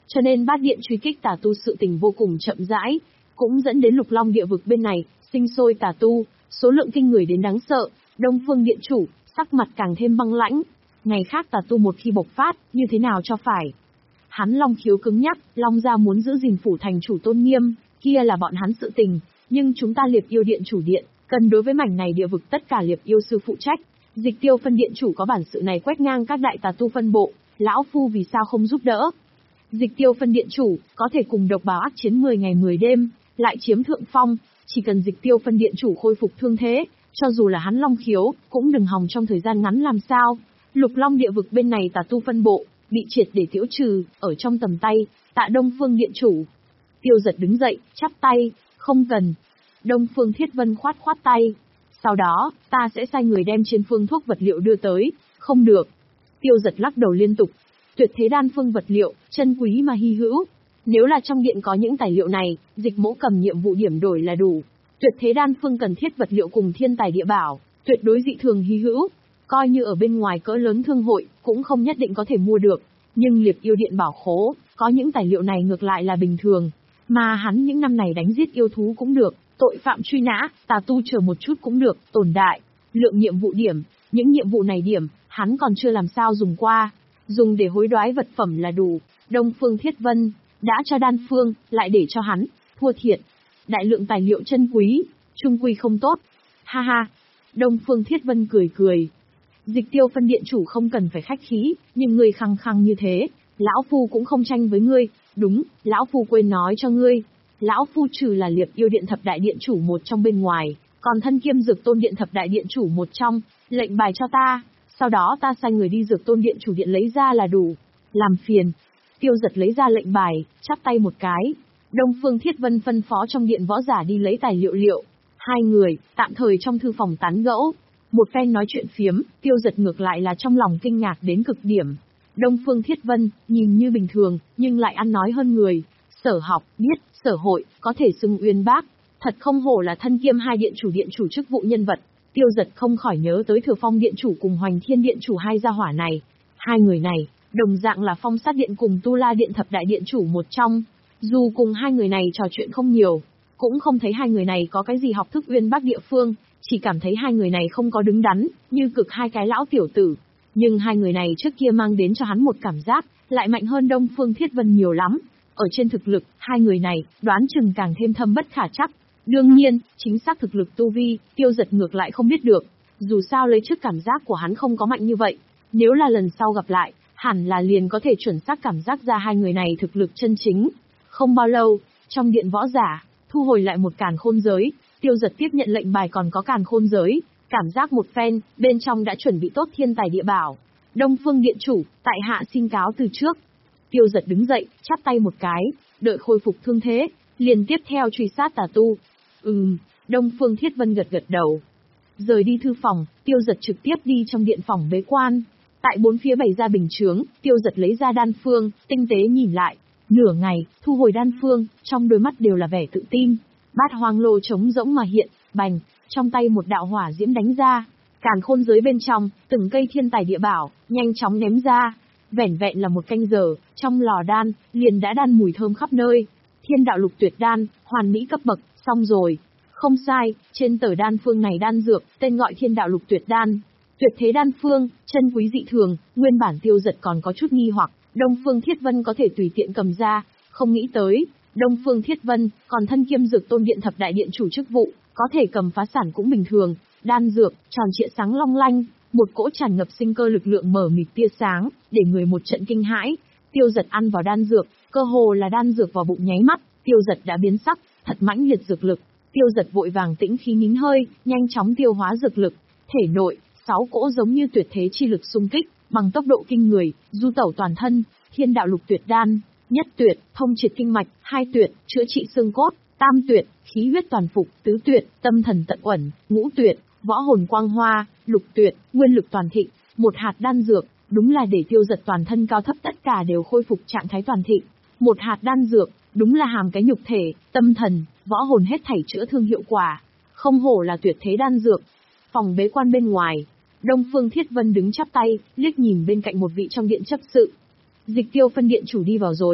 cho nên bát điện truy kích tà tu sự tình vô cùng chậm rãi, cũng dẫn đến Lục Long địa vực bên này sinh sôi tà tu, số lượng kinh người đến đáng sợ. Đông Phương điện chủ sắc mặt càng thêm băng lãnh. Ngày khác tà tu một khi bộc phát, như thế nào cho phải? Hắn Long khiếu cứng nhắc, Long gia muốn giữ gìn phủ thành chủ tôn nghiêm, kia là bọn hắn sự tình, nhưng chúng ta Liệp Yêu điện chủ điện, cần đối với mảnh này địa vực tất cả Liệp Yêu sư phụ trách. Dịch Tiêu phân điện chủ có bản sự này quét ngang các đại tà tu phân bộ, lão phu vì sao không giúp đỡ? Dịch Tiêu phân điện chủ có thể cùng độc bào ác chiến mười ngày mười đêm, lại chiếm thượng phong, chỉ cần Dịch Tiêu phân điện chủ khôi phục thương thế, cho dù là hắn Long khiếu, cũng đừng hòng trong thời gian ngắn làm sao. Lục Long địa vực bên này tà tu phân bộ bị triệt để tiêu trừ, ở trong tầm tay, Tạ Đông Phương điện chủ. Tiêu Giật đứng dậy, chắp tay, không cần. Đông Phương Thiết Vân khoát khoát tay. Sau đó, ta sẽ sai người đem trên phương thuốc vật liệu đưa tới. Không được. Tiêu Giật lắc đầu liên tục. Tuyệt thế đan phương vật liệu, chân quý mà hy hữu. Nếu là trong điện có những tài liệu này, Dịch Mỗ cầm nhiệm vụ điểm đổi là đủ. Tuyệt thế đan phương cần thiết vật liệu cùng thiên tài địa bảo, tuyệt đối dị thường hy hữu. Coi như ở bên ngoài cỡ lớn thương hội, cũng không nhất định có thể mua được. Nhưng Liệp Yêu điện bảo khố, có những tài liệu này ngược lại là bình thường. Mà hắn những năm này đánh giết yêu thú cũng được, tội phạm truy nã, tà tu chờ một chút cũng được, tồn đại. Lượng nhiệm vụ điểm, những nhiệm vụ này điểm, hắn còn chưa làm sao dùng qua. Dùng để hối đoái vật phẩm là đủ. Đông Phương Thiết Vân, đã cho đan phương, lại để cho hắn, thua thiệt. Đại lượng tài liệu chân quý, trung quy không tốt. Ha ha. Đông Phương Thiết Vân cười cười. Dịch Tiêu phân điện chủ không cần phải khách khí, nhưng ngươi khăng khăng như thế, lão phu cũng không tranh với ngươi. Đúng, lão phu quên nói cho ngươi, lão phu trừ là Liệp Yêu điện thập đại điện chủ một trong bên ngoài, còn thân kiêm Dược Tôn điện thập đại điện chủ một trong, lệnh bài cho ta, sau đó ta sai người đi Dược Tôn điện chủ điện lấy ra là đủ. Làm phiền. Tiêu Giật lấy ra lệnh bài, chắp tay một cái. Đông Phương Thiết Vân phân phó trong điện võ giả đi lấy tài liệu liệu. Hai người, tạm thời trong thư phòng tán gẫu. Một phen nói chuyện phiếm, Tiêu Giật ngược lại là trong lòng kinh ngạc đến cực điểm. Đông Phương Thiết Vân, nhìn như bình thường, nhưng lại ăn nói hơn người. Sở học, biết, sở hội, có thể xưng uyên bác. Thật không hổ là thân kiêm hai điện chủ điện chủ chức vụ nhân vật. Tiêu Giật không khỏi nhớ tới Thừa Phong điện chủ cùng Hoành Thiên điện chủ hai gia hỏa này. Hai người này, đồng dạng là Phong Sát điện cùng Tu La điện thập đại điện chủ một trong. Dù cùng hai người này trò chuyện không nhiều, cũng không thấy hai người này có cái gì học thức uyên bác địa phương, chỉ cảm thấy hai người này không có đứng đắn, như cực hai cái lão tiểu tử. Nhưng hai người này trước kia mang đến cho hắn một cảm giác, lại mạnh hơn Đông Phương Thiết Vân nhiều lắm. Ở trên thực lực, hai người này, đoán chừng càng thêm thâm bất khả trắc. Đương nhiên, chính xác thực lực tu vi, Tiêu Giật ngược lại không biết được. Dù sao lấy trước cảm giác của hắn không có mạnh như vậy. Nếu là lần sau gặp lại, hẳn là liền có thể chuẩn xác cảm giác ra hai người này thực lực chân chính. Không bao lâu, trong điện võ giả, thu hồi lại một càn khôn giới, Tiêu Giật tiếp nhận lệnh bài còn có càn khôn giới, cảm giác một phen, bên trong đã chuẩn bị tốt thiên tài địa bảo. Đông Phương điện chủ, tại hạ xin cáo từ trước. Tiêu Giật đứng dậy, chắp tay một cái, đợi khôi phục thương thế, liền tiếp theo truy sát tà tu. Ừm, Đông Phương Thiết Vân gật gật đầu. Rời đi thư phòng, Tiêu Giật trực tiếp đi trong điện phòng bế quan. Tại bốn phía bày ra bình chướng, Tiêu Giật lấy ra đan phương, tinh tế nhìn lại. Nửa ngày, thu hồi đan phương, trong đôi mắt đều là vẻ tự tin. Bát hoang lô trống rỗng mà hiện, bành, trong tay một đạo hỏa diễm đánh ra. Càn khôn giới bên trong, từng cây thiên tài địa bảo, nhanh chóng ném ra. Vẻn vẹn là một canh giờ, trong lò đan, liền đã đan mùi thơm khắp nơi. Thiên đạo lục tuyệt đan, hoàn mỹ cấp bậc, xong rồi. Không sai, trên tờ đan phương này đan dược, tên gọi thiên đạo lục tuyệt đan. Tuyệt thế đan phương, chân quý dị thường, nguyên bản Tiêu Giật còn có chút nghi hoặc, Đông Phương Thiết Vân có thể tùy tiện cầm ra, không nghĩ tới. Đông Phương Thiết Vân, còn thân kiêm Dược Tôn điện thập đại điện chủ chức vụ, có thể cầm phá sản cũng bình thường. Đan dược, tròn trịa sáng long lanh, một cỗ tràn ngập sinh cơ lực lượng mở mịt tia sáng, để người một trận kinh hãi. Tiêu Giật ăn vào đan dược, cơ hồ là đan dược vào bụng nháy mắt, Tiêu Giật đã biến sắc, thật mãnh liệt dược lực. Tiêu Giật vội vàng tĩnh khí nín hơi, nhanh chóng tiêu hóa dược lực, thể nội, sáu cỗ giống như tuyệt thế chi lực xung kích, bằng tốc độ kinh người, du tẩu toàn thân. Thiên đạo lục tuyệt đan, nhất tuyệt, thông triệt kinh mạch, hai tuyệt, chữa trị xương cốt, tam tuyệt, khí huyết toàn phục, tứ tuyệt, tâm thần tận uẩn, ngũ tuyệt, võ hồn quang hoa, lục tuyệt, nguyên lực toàn thịnh. Một hạt đan dược, đúng là để Tiêu Giật toàn thân cao thấp tất cả đều khôi phục trạng thái toàn thịnh. Một hạt đan dược, đúng là hàm cái nhục thể, tâm thần, võ hồn hết thảy chữa thương hiệu quả. Không hổ là tuyệt thế đan dược. Phòng bế quan bên ngoài, Đông Phương Thiết Vân đứng chắp tay, liếc nhìn bên cạnh một vị trong điện chấp sự. Dịch Tiêu phân điện chủ đi vào rồi.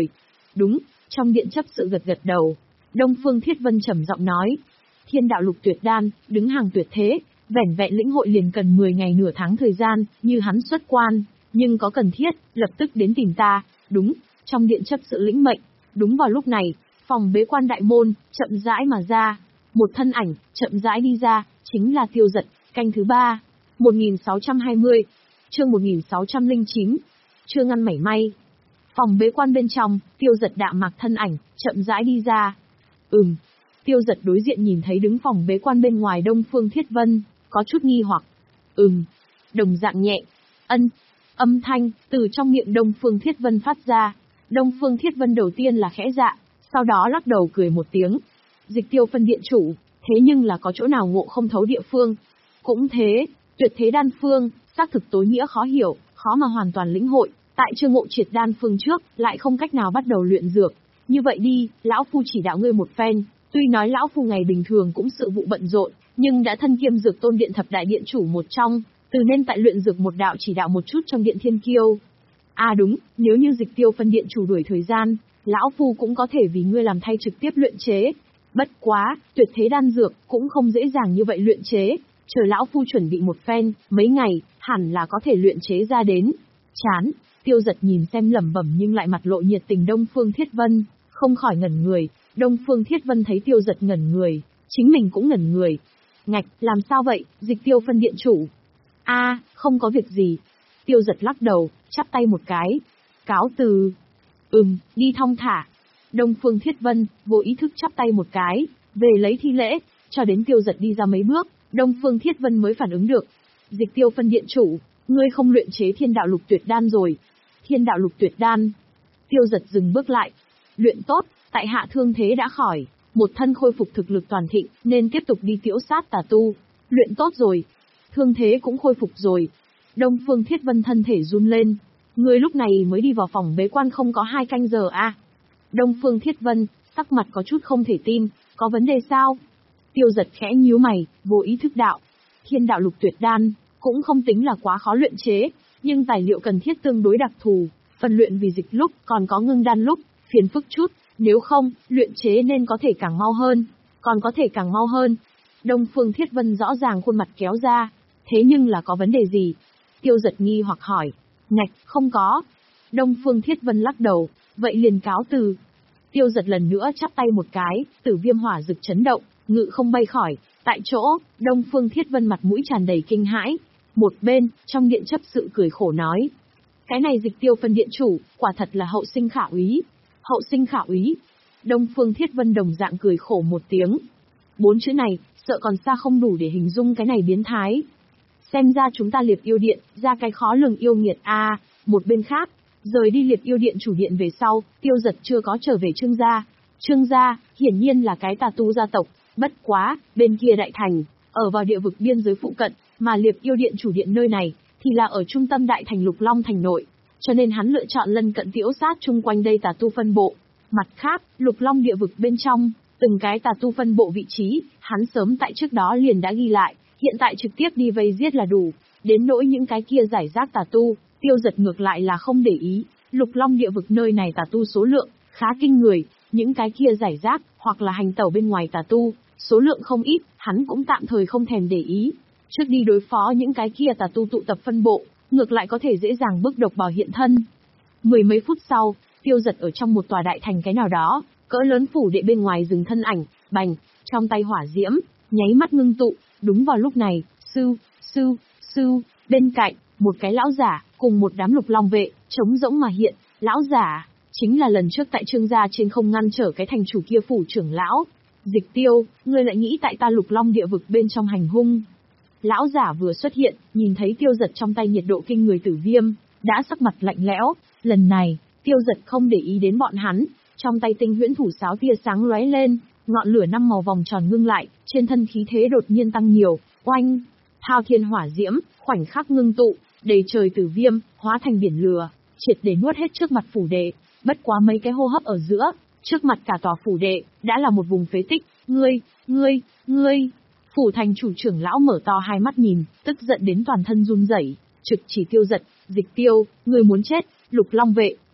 Đúng, trong điện chấp sự gật gật đầu. Đông Phương Thiết Vân trầm giọng nói. Thiên đạo lục tuyệt đan, đứng hàng tuyệt thế, vẻn vẹn lĩnh hội liền cần mười ngày nửa tháng thời gian, như hắn xuất quan, nhưng có cần thiết, lập tức đến tìm ta. Đúng, trong điện chấp sự lĩnh mệnh. Đúng vào lúc này, phòng bế quan đại môn, chậm rãi mà ra. Một thân ảnh, chậm rãi đi ra, chính là Tiêu Dật, canh thứ ba. một nghìn sáu trăm hai mươi, chương một nghìn sáu trăm lẻ chín, chưa ngăn mảy may. Phòng bế quan bên trong, Tiêu Dật đạm mạc thân ảnh, chậm rãi đi ra. Ừm, Tiêu Dật đối diện nhìn thấy đứng phòng bế quan bên ngoài Đông Phương Thiết Vân, có chút nghi hoặc. Ừm, đồng dạng nhẹ, ân, âm thanh, từ trong miệng Đông Phương Thiết Vân phát ra. Đông Phương Thiết Vân đầu tiên là khẽ dạ, sau đó lắc đầu cười một tiếng. Dịch Tiêu phân điện chủ, thế nhưng là có chỗ nào ngộ không thấu địa phương. Cũng thế, tuyệt thế đan phương, xác thực tối nghĩa khó hiểu, khó mà hoàn toàn lĩnh hội, tại chưa ngộ triệt đan phương trước, lại không cách nào bắt đầu luyện dược. Như vậy đi, lão phu chỉ đạo ngươi một phen, tuy nói lão phu ngày bình thường cũng sự vụ bận rộn, nhưng đã thân kiêm dược tôn điện thập đại điện chủ một trong, từ nên tại luyện dược một đạo chỉ đạo một chút trong điện thiên kiêu. À đúng, nếu như Dịch Tiêu phân điện chủ đuổi thời gian, lão phu cũng có thể vì ngươi làm thay trực tiếp luyện chế. Bất quá, tuyệt thế đan dược cũng không dễ dàng như vậy luyện chế, chờ lão phu chuẩn bị một phen, mấy ngày, hẳn là có thể luyện chế ra đến. Chán, Tiêu Dật nhìn xem lẩm bẩm nhưng lại mặt lộ nhiệt tình Đông Phương Thiết Vân, không khỏi ngẩn người. Đông Phương Thiết Vân thấy Tiêu Dật ngẩn người, chính mình cũng ngẩn người. Ngạch, làm sao vậy, Dịch Tiêu phân điện chủ? A, không có việc gì. Tiêu Dật lắc đầu, chắp tay một cái. Cáo từ. Ừm, đi thong thả. Đông Phương Thiết Vân, vô ý thức chắp tay một cái, về lấy thi lễ, cho đến Tiêu Dật đi ra mấy bước, Đông Phương Thiết Vân mới phản ứng được. Dịch Tiêu phân điện chủ, ngươi không luyện chế thiên đạo lục tuyệt đan rồi. Thiên đạo lục tuyệt đan. Tiêu Dật dừng bước lại. Luyện tốt, tại hạ thương thế đã khỏi, một thân khôi phục thực lực toàn thịnh, nên tiếp tục đi tiễu sát tà tu. Luyện tốt rồi. Thương thế cũng khôi phục rồi. Đông Phương Thiết Vân thân thể run lên. Ngươi lúc này mới đi vào phòng bế quan không có hai canh giờ à? Đông Phương Thiết Vân, sắc mặt có chút không thể tin, có vấn đề sao? Tiêu Dật khẽ nhíu mày, vô ý thức đạo. Thiên đạo lục tuyệt đan, cũng không tính là quá khó luyện chế, nhưng tài liệu cần thiết tương đối đặc thù, phần luyện vì dịch lúc, còn có ngưng đan lúc, phiền phức chút, nếu không, luyện chế nên có thể càng mau hơn, còn có thể càng mau hơn. Đông Phương Thiết Vân rõ ràng khuôn mặt kéo ra, thế nhưng là có vấn đề gì? Tiêu Dật nghi hoặc hỏi. Ngạch, không có. Đông Phương Thiết Vân lắc đầu, vậy liền cáo từ. Tiêu Dật lần nữa chắp tay một cái, tử viêm hỏa rực chấn động, ngự không bay khỏi. Tại chỗ, Đông Phương Thiết Vân mặt mũi tràn đầy kinh hãi. Một bên, trong điện chấp sự cười khổ nói. Cái này Dịch Tiêu phân điện chủ, quả thật là hậu sinh khả úy. Hậu sinh khả úy. Đông Phương Thiết Vân đồng dạng cười khổ một tiếng. Bốn chữ này, sợ còn xa không đủ để hình dung cái này biến thái. Xem ra chúng ta Liệp Yêu Điện, ra cái khó lường yêu nghiệt a. À, một bên khác, rời đi Liệp Yêu Điện chủ điện về sau, Tiêu Dật chưa có trở về Trương gia. Trương gia, hiển nhiên là cái tà tu gia tộc, bất quá, bên kia đại thành, ở vào địa vực biên giới phụ cận, mà Liệp Yêu Điện chủ điện nơi này, thì là ở trung tâm đại thành Lục Long thành nội, cho nên hắn lựa chọn lân cận tiễu sát chung quanh đây tà tu phân bộ. Mặt khác, Lục Long địa vực bên trong, từng cái tà tu phân bộ vị trí, hắn sớm tại trước đó liền đã ghi lại, hiện tại trực tiếp đi vây giết là đủ. Đến nỗi những cái kia giải rác tà tu, Tiêu Dật ngược lại là không để ý. Lục Long địa vực nơi này tà tu số lượng khá kinh người, những cái kia giải rác hoặc là hành tẩu bên ngoài tà tu, số lượng không ít, hắn cũng tạm thời không thèm để ý. Trước đi đối phó những cái kia tà tu tụ tập phân bộ, ngược lại có thể dễ dàng bước độc vào hiện thân. Mười mấy phút sau, Tiêu Dật ở trong một tòa đại thành cái nào đó, cỡ lớn phủ đệ bên ngoài dừng thân ảnh, bành, trong tay hỏa diễm, nháy mắt ngưng tụ. Đúng vào lúc này, sưu, sưu, sưu, bên cạnh, một cái lão giả, cùng một đám Lục Long vệ, trống rỗng mà hiện. Lão giả, chính là lần trước tại Trương gia trên không ngăn trở cái thành chủ kia phủ trưởng lão. Dịch Tiêu, ngươi lại nghĩ tại ta Lục Long địa vực bên trong hành hung. Lão giả vừa xuất hiện, nhìn thấy Tiêu Dật trong tay nhiệt độ kinh người tử viêm, đã sắc mặt lạnh lẽo. Lần này, Tiêu Dật không để ý đến bọn hắn, trong tay tinh huyễn thủ sáo tia sáng lóe lên, ngọn lửa năm màu vòng tròn ngưng lại, trên thân khí thế đột nhiên tăng nhiều. Oanh, thao thiên hỏa diễm, khoảnh khắc ngưng tụ, đầy trời tử viêm, hóa thành biển lửa, triệt để nuốt hết trước mặt phủ đệ. Bất quá mấy cái hô hấp ở giữa, trước mặt cả tòa phủ đệ, đã là một vùng phế tích. Ngươi, ngươi, ngươi. Phủ thành chủ trưởng lão mở to hai mắt nhìn, tức giận đến toàn thân run rẩy, trực chỉ Tiêu Dật. Dịch Tiêu, ngươi muốn chết. Lục Long vệ,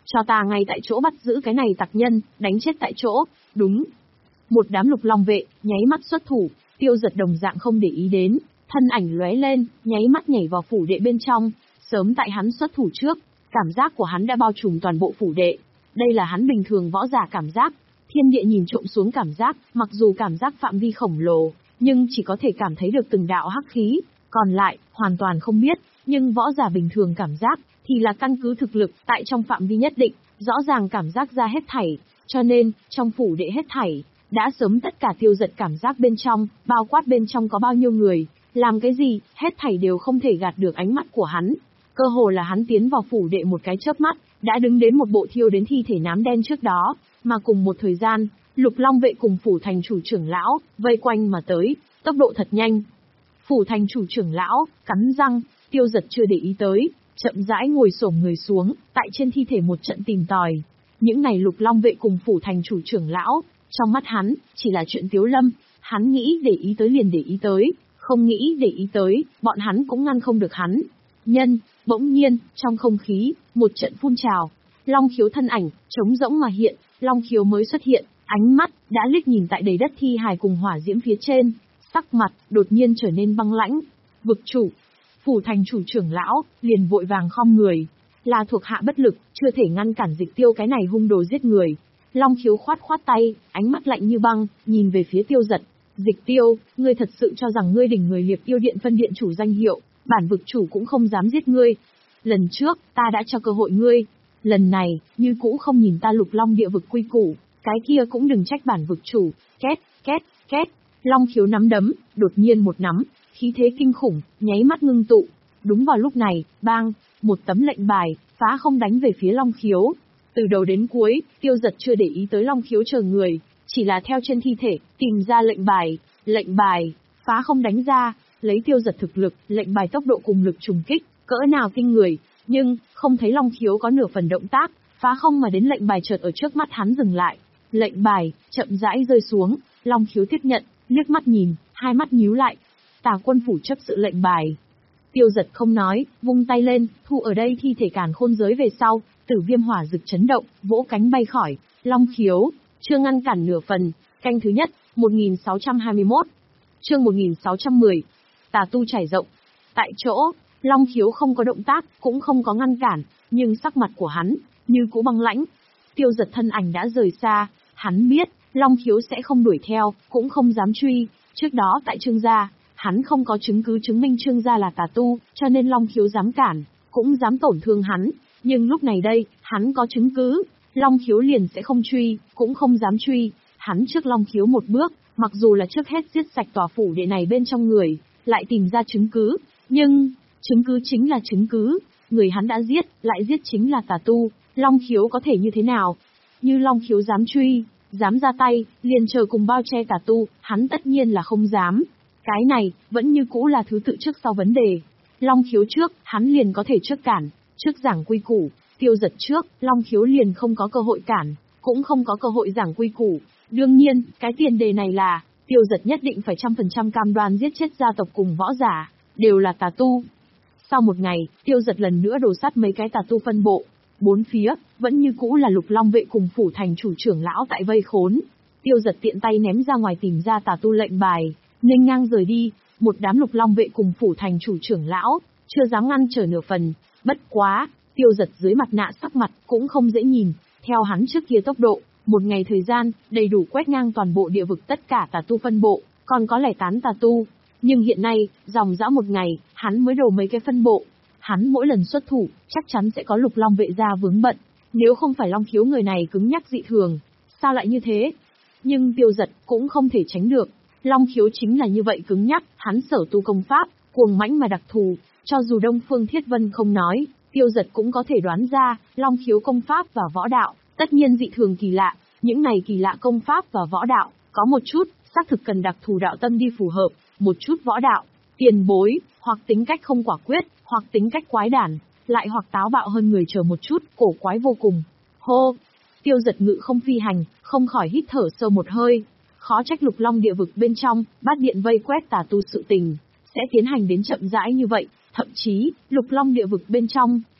Cho ta ngay tại chỗ bắt giữ cái này tặc nhân, đánh chết tại chỗ. Đúng. Một đám lục long vệ, nháy mắt xuất thủ, Tiêu Giật đồng dạng không để ý đến, thân ảnh lóe lên, nháy mắt nhảy vào phủ đệ bên trong. Sớm tại hắn xuất thủ trước, cảm giác của hắn đã bao trùm toàn bộ phủ đệ. Đây là hắn bình thường võ giả cảm giác. Thiên địa nhìn trộm xuống cảm giác, mặc dù cảm giác phạm vi khổng lồ, nhưng chỉ có thể cảm thấy được từng đạo hắc khí, còn lại, hoàn toàn không biết, nhưng võ giả bình thường cảm giác, thì là căn cứ thực lực, tại trong phạm vi nhất định, rõ ràng cảm giác ra hết thảy, cho nên, trong phủ đệ hết thảy, đã sớm tất cả Tiêu Giật cảm giác bên trong, bao quát bên trong có bao nhiêu người, làm cái gì, hết thảy đều không thể gạt được ánh mắt của hắn. Cơ hồ là hắn tiến vào phủ đệ một cái chớp mắt, đã đứng đến một bộ thiêu đến thi thể nám đen trước đó, mà cùng một thời gian, Lục Long vệ cùng phủ thành chủ trưởng lão, vây quanh mà tới, tốc độ thật nhanh. Phủ thành chủ trưởng lão, cắn răng, Tiêu Giật chưa để ý tới, chậm rãi ngồi xổm người xuống, tại trên thi thể một trận tìm tòi. Những này Lục Long vệ cùng phủ thành chủ trưởng lão, trong mắt hắn, chỉ là chuyện tiếu lâm, hắn nghĩ để ý tới liền để ý tới, không nghĩ để ý tới, bọn hắn cũng ngăn không được hắn. Nhân, bỗng nhiên, trong không khí, một trận phun trào, Long Khiếu thân ảnh, trống rỗng mà hiện, Long Khiếu mới xuất hiện, ánh mắt, đã liếc nhìn tại đầy đất thi hài cùng hỏa diễm phía trên, sắc mặt, đột nhiên trở nên băng lãnh. Vực chủ, phủ thành chủ trưởng lão, liền vội vàng khom người, là thuộc hạ bất lực, chưa thể ngăn cản Dịch Tiêu cái này hung đồ giết người. Long Khiếu khoát khoát tay, ánh mắt lạnh như băng, nhìn về phía Tiêu Giật. Dịch Tiêu, ngươi thật sự cho rằng ngươi đỉnh người Liệp Yêu Điện phân điện chủ danh hiệu, bản vực chủ cũng không dám giết ngươi. Lần trước, ta đã cho cơ hội ngươi. Lần này, như cũ không nhìn ta Lục Long địa vực quy củ, cái kia cũng đừng trách bản vực chủ. Két, két, két. Long Khiếu nắm đấm, đột nhiên một nắm, khí thế kinh khủng, nháy mắt ngưng tụ. Đúng vào lúc này, bang, một tấm lệnh bài, phá không đánh về phía Long Khiếu. Từ đầu đến cuối, Tiêu Giật chưa để ý tới Long Khiếu chờ người, chỉ là theo trên thi thể, tìm ra lệnh bài, lệnh bài, phá không đánh ra, lấy Tiêu Giật thực lực, lệnh bài tốc độ cùng lực trùng kích, cỡ nào kinh người, nhưng, không thấy Long Khiếu có nửa phần động tác, phá không mà đến lệnh bài chợt ở trước mắt hắn dừng lại. Lệnh bài, chậm rãi rơi xuống, Long Khiếu tiếp nhận, liếc mắt nhìn, hai mắt nhíu lại. Tà quân phủ chấp sự lệnh bài. Tiêu Giật không nói, vung tay lên, thu ở đây thi thể càn khôn giới về sau, Tử Viêm hỏa rực chấn động, vỗ cánh bay khỏi. Long Khiếu, chưa ngăn cản nửa phần. Canh thứ nhất, một nghìn sáu trăm hai mươi mốt. Chương một nghìn sáu trăm mười. Tà tu trải rộng. Tại chỗ, Long Khiếu không có động tác, cũng không có ngăn cản, nhưng sắc mặt của hắn, như cũ băng lãnh. Tiêu Giật thân ảnh đã rời xa, hắn biết, Long Khiếu sẽ không đuổi theo, cũng không dám truy. Trước đó tại Trương gia, hắn không có chứng cứ chứng minh Trương gia là tà tu, cho nên Long Khiếu dám cản, cũng dám tổn thương hắn. Nhưng lúc này đây, hắn có chứng cứ, Long Khiếu liền sẽ không truy, cũng không dám truy. Hắn trước Long Khiếu một bước, mặc dù là trước hết giết sạch tòa phủ đệ này bên trong người, lại tìm ra chứng cứ, nhưng, chứng cứ chính là chứng cứ, người hắn đã giết, lại giết chính là tà tu, Long Khiếu có thể như thế nào? Như Long Khiếu dám truy, dám ra tay, liền chờ cùng bao che tà tu, hắn tất nhiên là không dám. Cái này, vẫn như cũ là thứ tự trước sau vấn đề. Long Khiếu trước, hắn liền có thể trước cản, trước giảng quy củ. Tiêu Giật trước, Long Khiếu liền không có cơ hội cản, cũng không có cơ hội giảng quy củ. Đương nhiên, cái tiền đề này là, Tiêu Giật nhất định phải trăm phần trăm cam đoan giết chết gia tộc cùng võ giả, đều là tà tu. Sau một ngày, Tiêu Giật lần nữa đổ sát mấy cái tà tu phân bộ. Bốn phía, vẫn như cũ là Lục Long vệ cùng phủ thành chủ trưởng lão tại vây khốn. Tiêu Giật tiện tay ném ra ngoài tìm ra tà tu lệnh bài, nghênh ngang rời đi. Một đám Lục Long vệ cùng phủ thành chủ trưởng lão, chưa dám ngăn trở nửa phần. Bất quá, Tiêu Giật dưới mặt nạ sắc mặt cũng không dễ nhìn. Theo hắn trước kia tốc độ, một ngày thời gian, đầy đủ quét ngang toàn bộ địa vực tất cả tà tu phân bộ, còn có lẻ tán tà tu. Nhưng hiện nay, dòng dã một ngày, hắn mới đổ mấy cái phân bộ. Hắn mỗi lần xuất thủ, chắc chắn sẽ có Lục Long vệ ra vướng bận. Nếu không phải Long Khiếu người này cứng nhắc dị thường, sao lại như thế? Nhưng Tiêu Giật cũng không thể tránh được. Long Khiếu chính là như vậy cứng nhắc, hắn sở tu công pháp, cuồng mãnh mà đặc thù. Cho dù Đông Phương Thiết Vân không nói, Tiêu Giật cũng có thể đoán ra, Long Khiếu công pháp và võ đạo, tất nhiên dị thường kỳ lạ. Những này kỳ lạ công pháp và võ đạo, có một chút, xác thực cần đặc thù đạo tâm đi phù hợp, một chút võ đạo, tiền bối, hoặc tính cách không quả quyết, hoặc tính cách quái đản, lại hoặc táo bạo hơn người chờ một chút, cổ quái vô cùng. Hô! Tiêu Giật ngự không phi hành, không khỏi hít thở sâu một hơi. Khó trách Lục Long địa vực bên trong, bát điện vây quét tà tu sự tình, sẽ tiến hành đến chậm rãi như vậy. Thậm chí, Lục Long địa vực bên trong,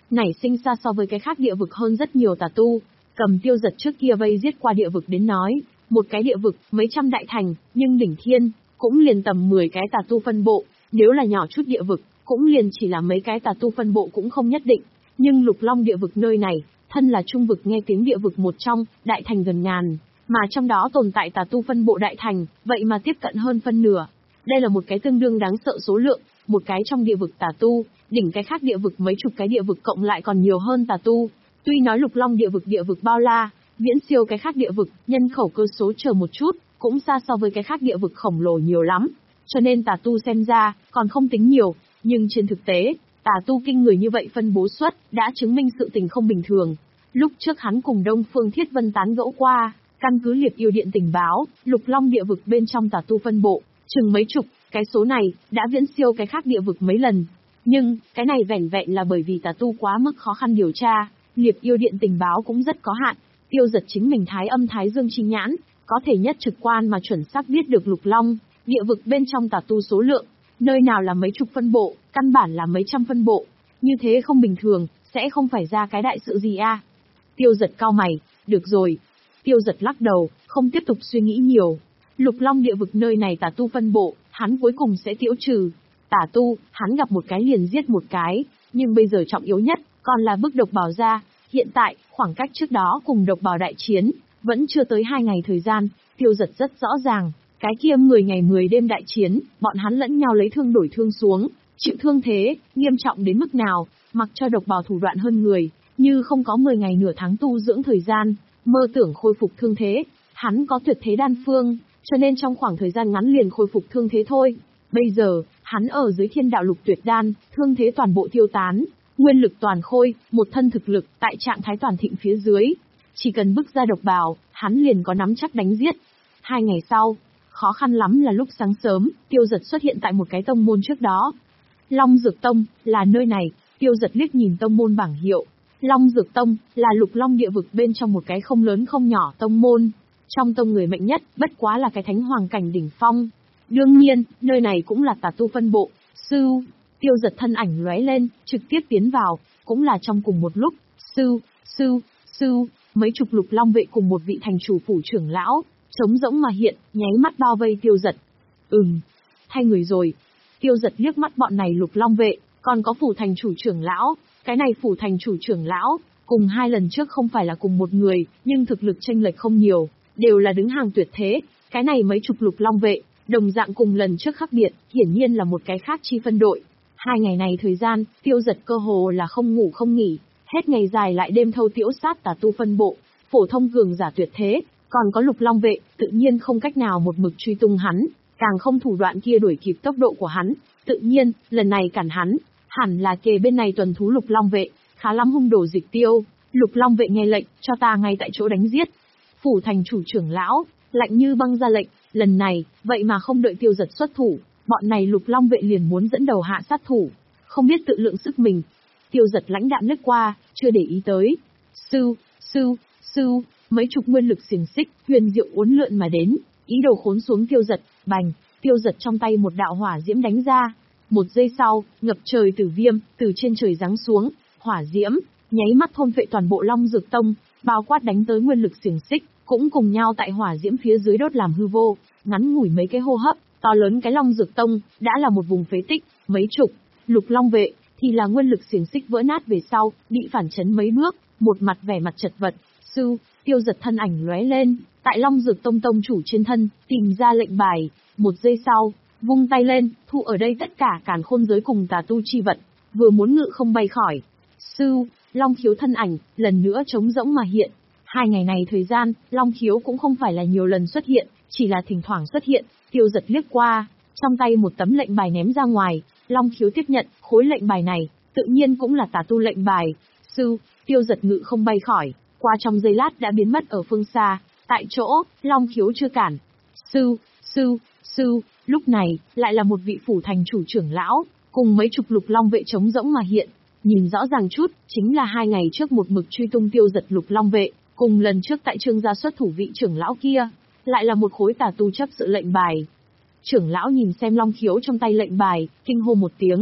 nảy sinh xa so với cái khác địa vực hơn rất nhiều tà tu. Cầm Tiêu Giật trước kia vây giết qua địa vực đến nói, một cái địa vực, mấy trăm đại thành, nhưng đỉnh thiên, cũng liền tầm mười cái tà tu phân bộ, nếu là nhỏ chút địa vực, cũng liền chỉ là mấy cái tà tu phân bộ cũng không nhất định. Nhưng Lục Long địa vực nơi này, thân là trung vực nghe tiếng địa vực một trong, đại thành gần ngàn, mà trong đó tồn tại tà tu phân bộ đại thành, vậy mà tiếp cận hơn phân nửa. Đây là một cái tương đương đáng sợ số lượng, một cái trong địa vực tà tu, đỉnh cái khác địa vực mấy chục cái địa vực cộng lại còn nhiều hơn tà tu. Tuy nói Lục Long địa vực địa vực bao la, viễn siêu cái khác địa vực, nhân khẩu cơ số chờ một chút, cũng xa so với cái khác địa vực khổng lồ nhiều lắm. Cho nên tà tu xem ra, còn không tính nhiều, nhưng trên thực tế, tà tu kinh người như vậy phân bố suất, đã chứng minh sự tình không bình thường. Lúc trước hắn cùng Đông Phương Thiết Vân tán gẫu qua, căn cứ Liệp Yêu Điện tình báo, Lục Long địa vực bên trong tà tu phân bộ, chừng mấy chục, cái số này, đã viễn siêu cái khác địa vực mấy lần. Nhưng, cái này vẻn vẹn là bởi vì tà tu quá mức khó khăn điều tra, Liệp Yêu Điện tình báo cũng rất có hạn. Tiêu Giật chính mình thái âm thái dương chi nhãn, có thể nhất trực quan mà chuẩn xác biết được Lục Long địa vực bên trong tà tu số lượng, nơi nào là mấy chục phân bộ, căn bản là mấy trăm phân bộ, như thế không bình thường, sẽ không phải ra cái đại sự gì a. À? Tiêu Giật cau mày, được rồi. Tiêu Giật lắc đầu, không tiếp tục suy nghĩ nhiều. Lục Long địa vực nơi này tà tu phân bộ, hắn cuối cùng sẽ tiêu trừ. Tà tu, hắn gặp một cái liền giết một cái, nhưng bây giờ trọng yếu nhất, còn là bức độc bảo ra. Hiện tại, khoảng cách trước đó cùng độc bảo đại chiến, vẫn chưa tới hai ngày thời gian, Tiêu Giật rất rõ ràng, cái kia mười ngày mười đêm đại chiến, bọn hắn lẫn nhau lấy thương đổi thương xuống, chịu thương thế, nghiêm trọng đến mức nào, mặc cho độc bảo thủ đoạn hơn người, như không có mười ngày nửa tháng tu dưỡng thời gian, mơ tưởng khôi phục thương thế, hắn có tuyệt thế đan phương, cho nên trong khoảng thời gian ngắn liền khôi phục thương thế thôi. Bây giờ, hắn ở dưới thiên đạo lục tuyệt đan, thương thế toàn bộ tiêu tán, nguyên lực toàn khôi, một thân thực lực, tại trạng thái toàn thịnh phía dưới. Chỉ cần bức ra độc bào, hắn liền có nắm chắc đánh giết. Hai ngày sau, khó khăn lắm là lúc sáng sớm, Tiêu Giật xuất hiện tại một cái tông môn trước đó. Long Dược Tông, là nơi này, Tiêu Giật liếc nhìn tông môn bảng hiệu. Long Dược Tông, là Lục Long địa vực bên trong một cái không lớn không nhỏ tông môn. Trong tông người mạnh nhất, bất quá là cái thánh hoàng cảnh đỉnh phong. Đương nhiên, nơi này cũng là tà tu phân bộ. Sư, Tiêu Giật thân ảnh lóe lên, trực tiếp tiến vào, cũng là trong cùng một lúc. Sư, sư, sư, mấy chục Lục Long vệ cùng một vị thành chủ phủ trưởng lão, trống rỗng mà hiện, nháy mắt bao vây Tiêu Giật. Ừm, thay người rồi. Tiêu Giật liếc mắt bọn này Lục Long vệ, còn có phủ thành chủ trưởng lão. Cái này phủ thành chủ trưởng lão, cùng hai lần trước không phải là cùng một người, nhưng thực lực chênh lệch không nhiều, đều là đứng hàng tuyệt thế. Cái này mấy chục Lục Long vệ, đồng dạng cùng lần trước khác biệt, hiển nhiên là một cái khác chi phân đội. Hai ngày này thời gian, Tiêu Giật cơ hồ là không ngủ không nghỉ, hết ngày dài lại đêm thâu tiễu sát tà tu phân bộ, phổ thông cường giả tuyệt thế, còn có Lục Long vệ, tự nhiên không cách nào một mực truy tung hắn, càng không thủ đoạn kia đuổi kịp tốc độ của hắn, tự nhiên, lần này cản hắn, hẳn là kề bên này tuần thú Lục Long vệ, khá lắm hung đồ dịch tiêu. Lục Long vệ nghe lệnh, cho ta ngay tại chỗ đánh giết. Phủ thành chủ trưởng lão, lạnh như băng ra lệnh, lần này, vậy mà không đợi Tiêu Giật xuất thủ, bọn này Lục Long vệ liền muốn dẫn đầu hạ sát thủ, không biết tự lượng sức mình. Tiêu Giật lãnh đạm lướt qua, chưa để ý tới. Sư, sư, sư, mấy chục nguyên lực xiềng xích, huyền diệu uốn lượn mà đến, ý đồ khốn xuống Tiêu Giật, bành, Tiêu Giật trong tay một đạo hỏa diễm đánh ra. Một giây sau, ngập trời tử viêm, từ trên trời giáng xuống, hỏa diễm, nháy mắt thôn phệ toàn bộ Long Dược Tông, bao quát đánh tới nguyên lực xiềng xích, cũng cùng nhau tại hỏa diễm phía dưới đốt làm hư vô, ngắn ngủi mấy cái hô hấp, to lớn cái Long Dược Tông, đã là một vùng phế tích, mấy chục, Lục Long vệ, thì là nguyên lực xiềng xích vỡ nát về sau, bị phản chấn mấy bước, một mặt vẻ mặt chật vật. Sư, Tiêu Giật thân ảnh lóe lên, tại Long Dược Tông tông chủ trên thân, tìm ra lệnh bài, một giây sau, vung tay lên, thu ở đây tất cả càn khôn giới cùng tà tu chi vật, vừa muốn ngự không bay khỏi. Sư, Long Khiếu thân ảnh, lần nữa trống rỗng mà hiện. Hai ngày này thời gian, Long Khiếu cũng không phải là nhiều lần xuất hiện, chỉ là thỉnh thoảng xuất hiện. Tiêu Giật liếc qua, trong tay một tấm lệnh bài ném ra ngoài, Long Khiếu tiếp nhận, khối lệnh bài này, tự nhiên cũng là tà tu lệnh bài. Sư, Tiêu Giật ngự không bay khỏi, qua trong giây lát đã biến mất ở phương xa, tại chỗ, Long Khiếu chưa cản. Sư, sư, sư, lúc này, lại là một vị phủ thành chủ trưởng lão, cùng mấy chục Lục Long vệ trống rỗng mà hiện. Nhìn rõ ràng chút, chính là hai ngày trước một mực truy tung Tiêu Giật Lục Long vệ, cùng lần trước tại Trương gia xuất thủ vị trưởng lão kia, lại là một khối tà tu chấp sự lệnh bài. Trưởng lão nhìn xem Long Khiếu trong tay lệnh bài, kinh hô một tiếng.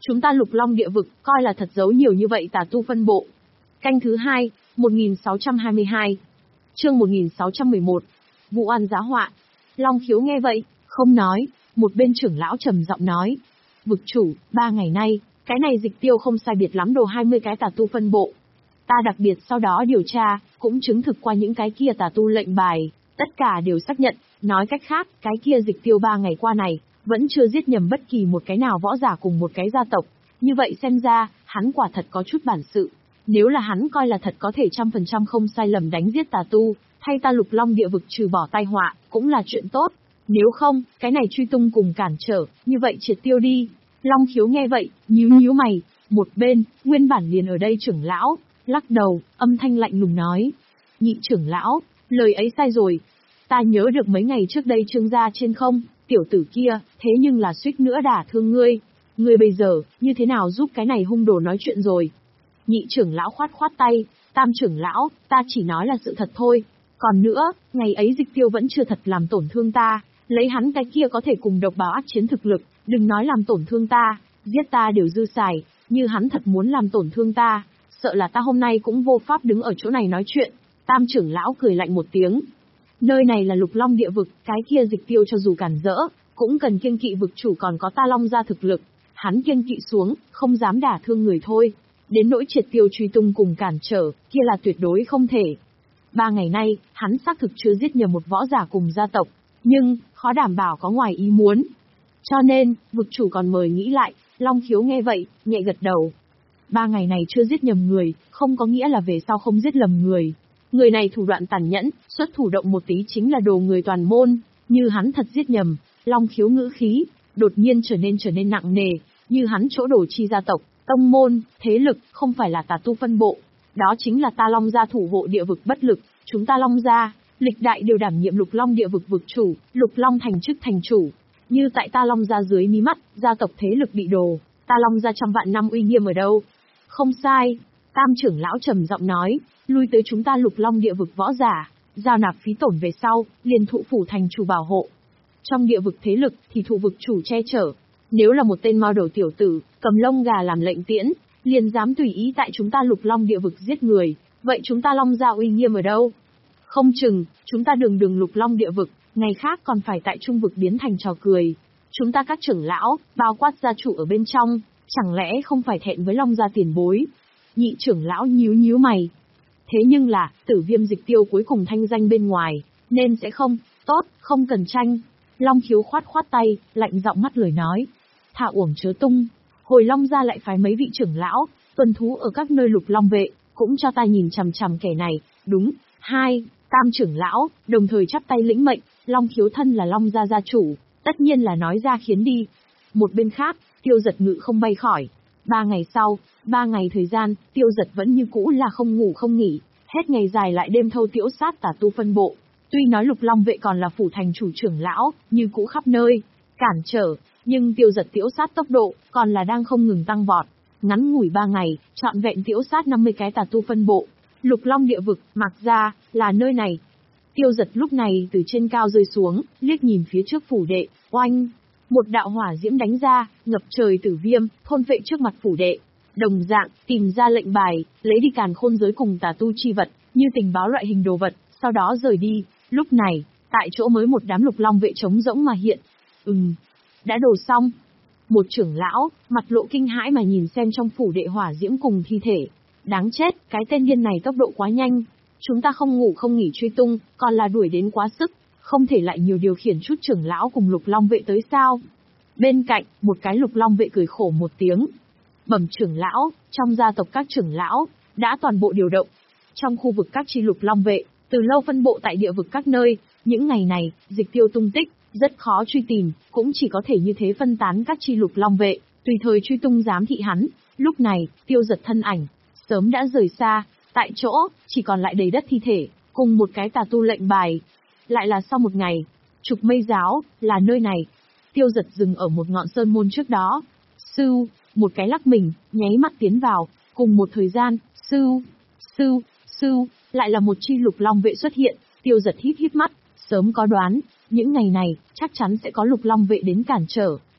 Chúng ta Lục Long địa vực, coi là thật giấu nhiều như vậy tà tu phân bộ. Canh thứ hai, một nghìn sáu trăm hai mươi hai. Chương một nghìn sáu trăm mười một. Vụ oan giá họa. Long Khiếu nghe vậy, không nói, một bên trưởng lão trầm giọng nói. Vực chủ, ba ngày nay, cái này dịch tiêu không sai biệt lắm đồ hai mươi cái tà tu phân bộ. Ta đặc biệt sau đó điều tra, cũng chứng thực qua những cái kia tà tu lệnh bài, tất cả đều xác nhận, nói cách khác, cái kia dịch tiêu ba ngày qua này, vẫn chưa giết nhầm bất kỳ một cái nào võ giả cùng một cái gia tộc. Như vậy xem ra, hắn quả thật có chút bản sự. Nếu là hắn coi là thật có thể trăm phần trăm không sai lầm đánh giết tà tu, thay ta Lục Long địa vực trừ bỏ tai họa, cũng là chuyện tốt. Nếu không, cái này truy tung cùng cản trở, như vậy triệt tiêu đi. Long Khiếu nghe vậy, nhíu nhíu mày, một bên, nguyên bản liền ở đây trưởng lão, lắc đầu, âm thanh lạnh lùng nói. Nhị trưởng lão, lời ấy sai rồi. Ta nhớ được mấy ngày trước đây trương gia trên không, tiểu tử kia, thế nhưng là suýt nữa đả thương ngươi. Ngươi bây giờ, như thế nào giúp cái này hung đồ nói chuyện rồi? Nhị trưởng lão khoát khoát tay, tam trưởng lão, ta chỉ nói là sự thật thôi. Còn nữa, ngày ấy dịch tiêu vẫn chưa thật làm tổn thương ta, lấy hắn cái kia có thể cùng độc bào ác chiến thực lực, đừng nói làm tổn thương ta, giết ta đều dư xài, như hắn thật muốn làm tổn thương ta, sợ là ta hôm nay cũng vô pháp đứng ở chỗ này nói chuyện. Tam trưởng lão cười lạnh một tiếng. Nơi này là Lục Long địa vực, cái kia dịch tiêu cho dù cản rỡ, cũng cần kiêng kỵ vực chủ còn có ta Long gia thực lực. Hắn kiêng kỵ xuống, không dám đả thương người thôi. Đến nỗi triệt tiêu truy tung cùng cản trở, kia là tuyệt đối không thể. Ba ngày nay, hắn xác thực chưa giết nhầm một võ giả cùng gia tộc, nhưng, khó đảm bảo có ngoài ý muốn. Cho nên, vực chủ còn mời nghĩ lại, Long Khiếu nghe vậy, nhẹ gật đầu. Ba ngày này chưa giết nhầm người, không có nghĩa là về sau không giết lầm người. Người này thủ đoạn tàn nhẫn, xuất thủ động một tí chính là đồ người toàn môn, như hắn thật giết nhầm, Long Khiếu ngữ khí, đột nhiên trở nên trở nên nặng nề, như hắn chỗ đổ chi gia tộc, tông môn, thế lực, không phải là tà tu phân bộ. Đó chính là ta Long gia thủ hộ địa vực bất lực, chúng ta Long gia, lịch đại đều đảm nhiệm Lục Long địa vực vực chủ, Lục Long thành chức thành chủ. Như tại ta Long gia dưới mí mắt, gia tộc thế lực bị đồ, ta Long gia trăm vạn năm uy nghiêm ở đâu? Không sai, tam trưởng lão trầm giọng nói, lui tới chúng ta Lục Long địa vực võ giả, giao nạp phí tổn về sau, liền thụ phủ thành chủ bảo hộ. Trong địa vực thế lực thì thụ vực chủ che chở. Nếu là một tên mo đầu tiểu tử, cầm lông gà làm lệnh tiễn, liền dám tùy ý tại chúng ta Lục Long địa vực giết người, vậy chúng ta Long gia uy nghiêm ở đâu? Không chừng, chúng ta đường đường Lục Long địa vực, ngày khác còn phải tại trung vực biến thành trò cười. Chúng ta các trưởng lão, bao quát gia chủ ở bên trong, chẳng lẽ không phải thẹn với Long gia tiền bối? Nhị trưởng lão nhíu nhíu mày. Thế nhưng là, Tử Viêm dịch tiêu cuối cùng thanh danh bên ngoài, nên sẽ không, tốt, không cần tranh. Long Khiếu khoát khoát tay, lạnh giọng mắt lời nói. Thả uổng chớ tung, hồi Long gia lại phái mấy vị trưởng lão, tuần thú ở các nơi Lục Long vệ, cũng cho ta nhìn chằm chằm kẻ này, đúng, hai, tam trưởng lão, đồng thời chắp tay lĩnh mệnh, Long Khiếu thân là Long gia gia chủ, tất nhiên là nói ra khiến đi. Một bên khác, Tiêu Giật ngự không bay khỏi. Ba ngày sau, ba ngày thời gian, Tiêu Giật vẫn như cũ là không ngủ không nghỉ, hết ngày dài lại đêm thâu tiễu sát tà tu phân bộ. Tuy nói Lục Long vệ còn là phủ thành chủ trưởng lão, như cũ khắp nơi cản trở, nhưng Tiêu Giật tiễu sát tốc độ còn là đang không ngừng tăng vọt. Ngắn ngủi ba ngày, trọn vẹn tiễu sát năm mươi cái tà tu phân bộ. Lục Long địa vực, mặc ra, là nơi này. Tiêu Giật lúc này từ trên cao rơi xuống, liếc nhìn phía trước phủ đệ, oanh. Một đạo hỏa diễm đánh ra, ngập trời tử viêm, thôn vệ trước mặt phủ đệ. Đồng dạng, tìm ra lệnh bài, lấy đi càn khôn giới cùng tà tu chi vật, như tình báo loại hình đồ vật, sau đó rời đi. Lúc này, tại chỗ mới một đám Lục Long vệ trống rỗng mà hiện. Ừm, đã đồ xong. Một trưởng lão, mặt lộ kinh hãi mà nhìn xem trong phủ đệ hỏa diễm cùng thi thể. Đáng chết, cái tên điên này tốc độ quá nhanh. Chúng ta không ngủ không nghỉ truy tung, còn là đuổi đến quá sức, không thể lại nhiều điều khiển chút trưởng lão cùng Lục Long vệ tới sao. Bên cạnh, một cái Lục Long vệ cười khổ một tiếng. Bẩm trưởng lão, trong gia tộc các trưởng lão, đã toàn bộ điều động. Trong khu vực các chi Lục Long vệ, từ lâu phân bộ tại địa vực các nơi, những ngày này, dịch tiêu tung tích, rất khó truy tìm, cũng chỉ có thể như thế phân tán các chi Lục Long vệ, tùy thời truy tung giám thị hắn. Lúc này, Tiêu Giật thân ảnh, sớm đã rời xa, tại chỗ, chỉ còn lại đầy đất thi thể, cùng một cái tà tu lệnh bài. Lại là sau một ngày, Trục Mây giáo, là nơi này. Tiêu Giật dừng ở một ngọn sơn môn trước đó. Sưu, một cái lắc mình, nháy mắt tiến vào, cùng một thời gian, sưu, sưu, sưu, lại là một chi Lục Long vệ xuất hiện. Tiêu Giật híp híp mắt, sớm có đoán, những ngày này, chắc chắn sẽ có Lục Long vệ đến cản trở.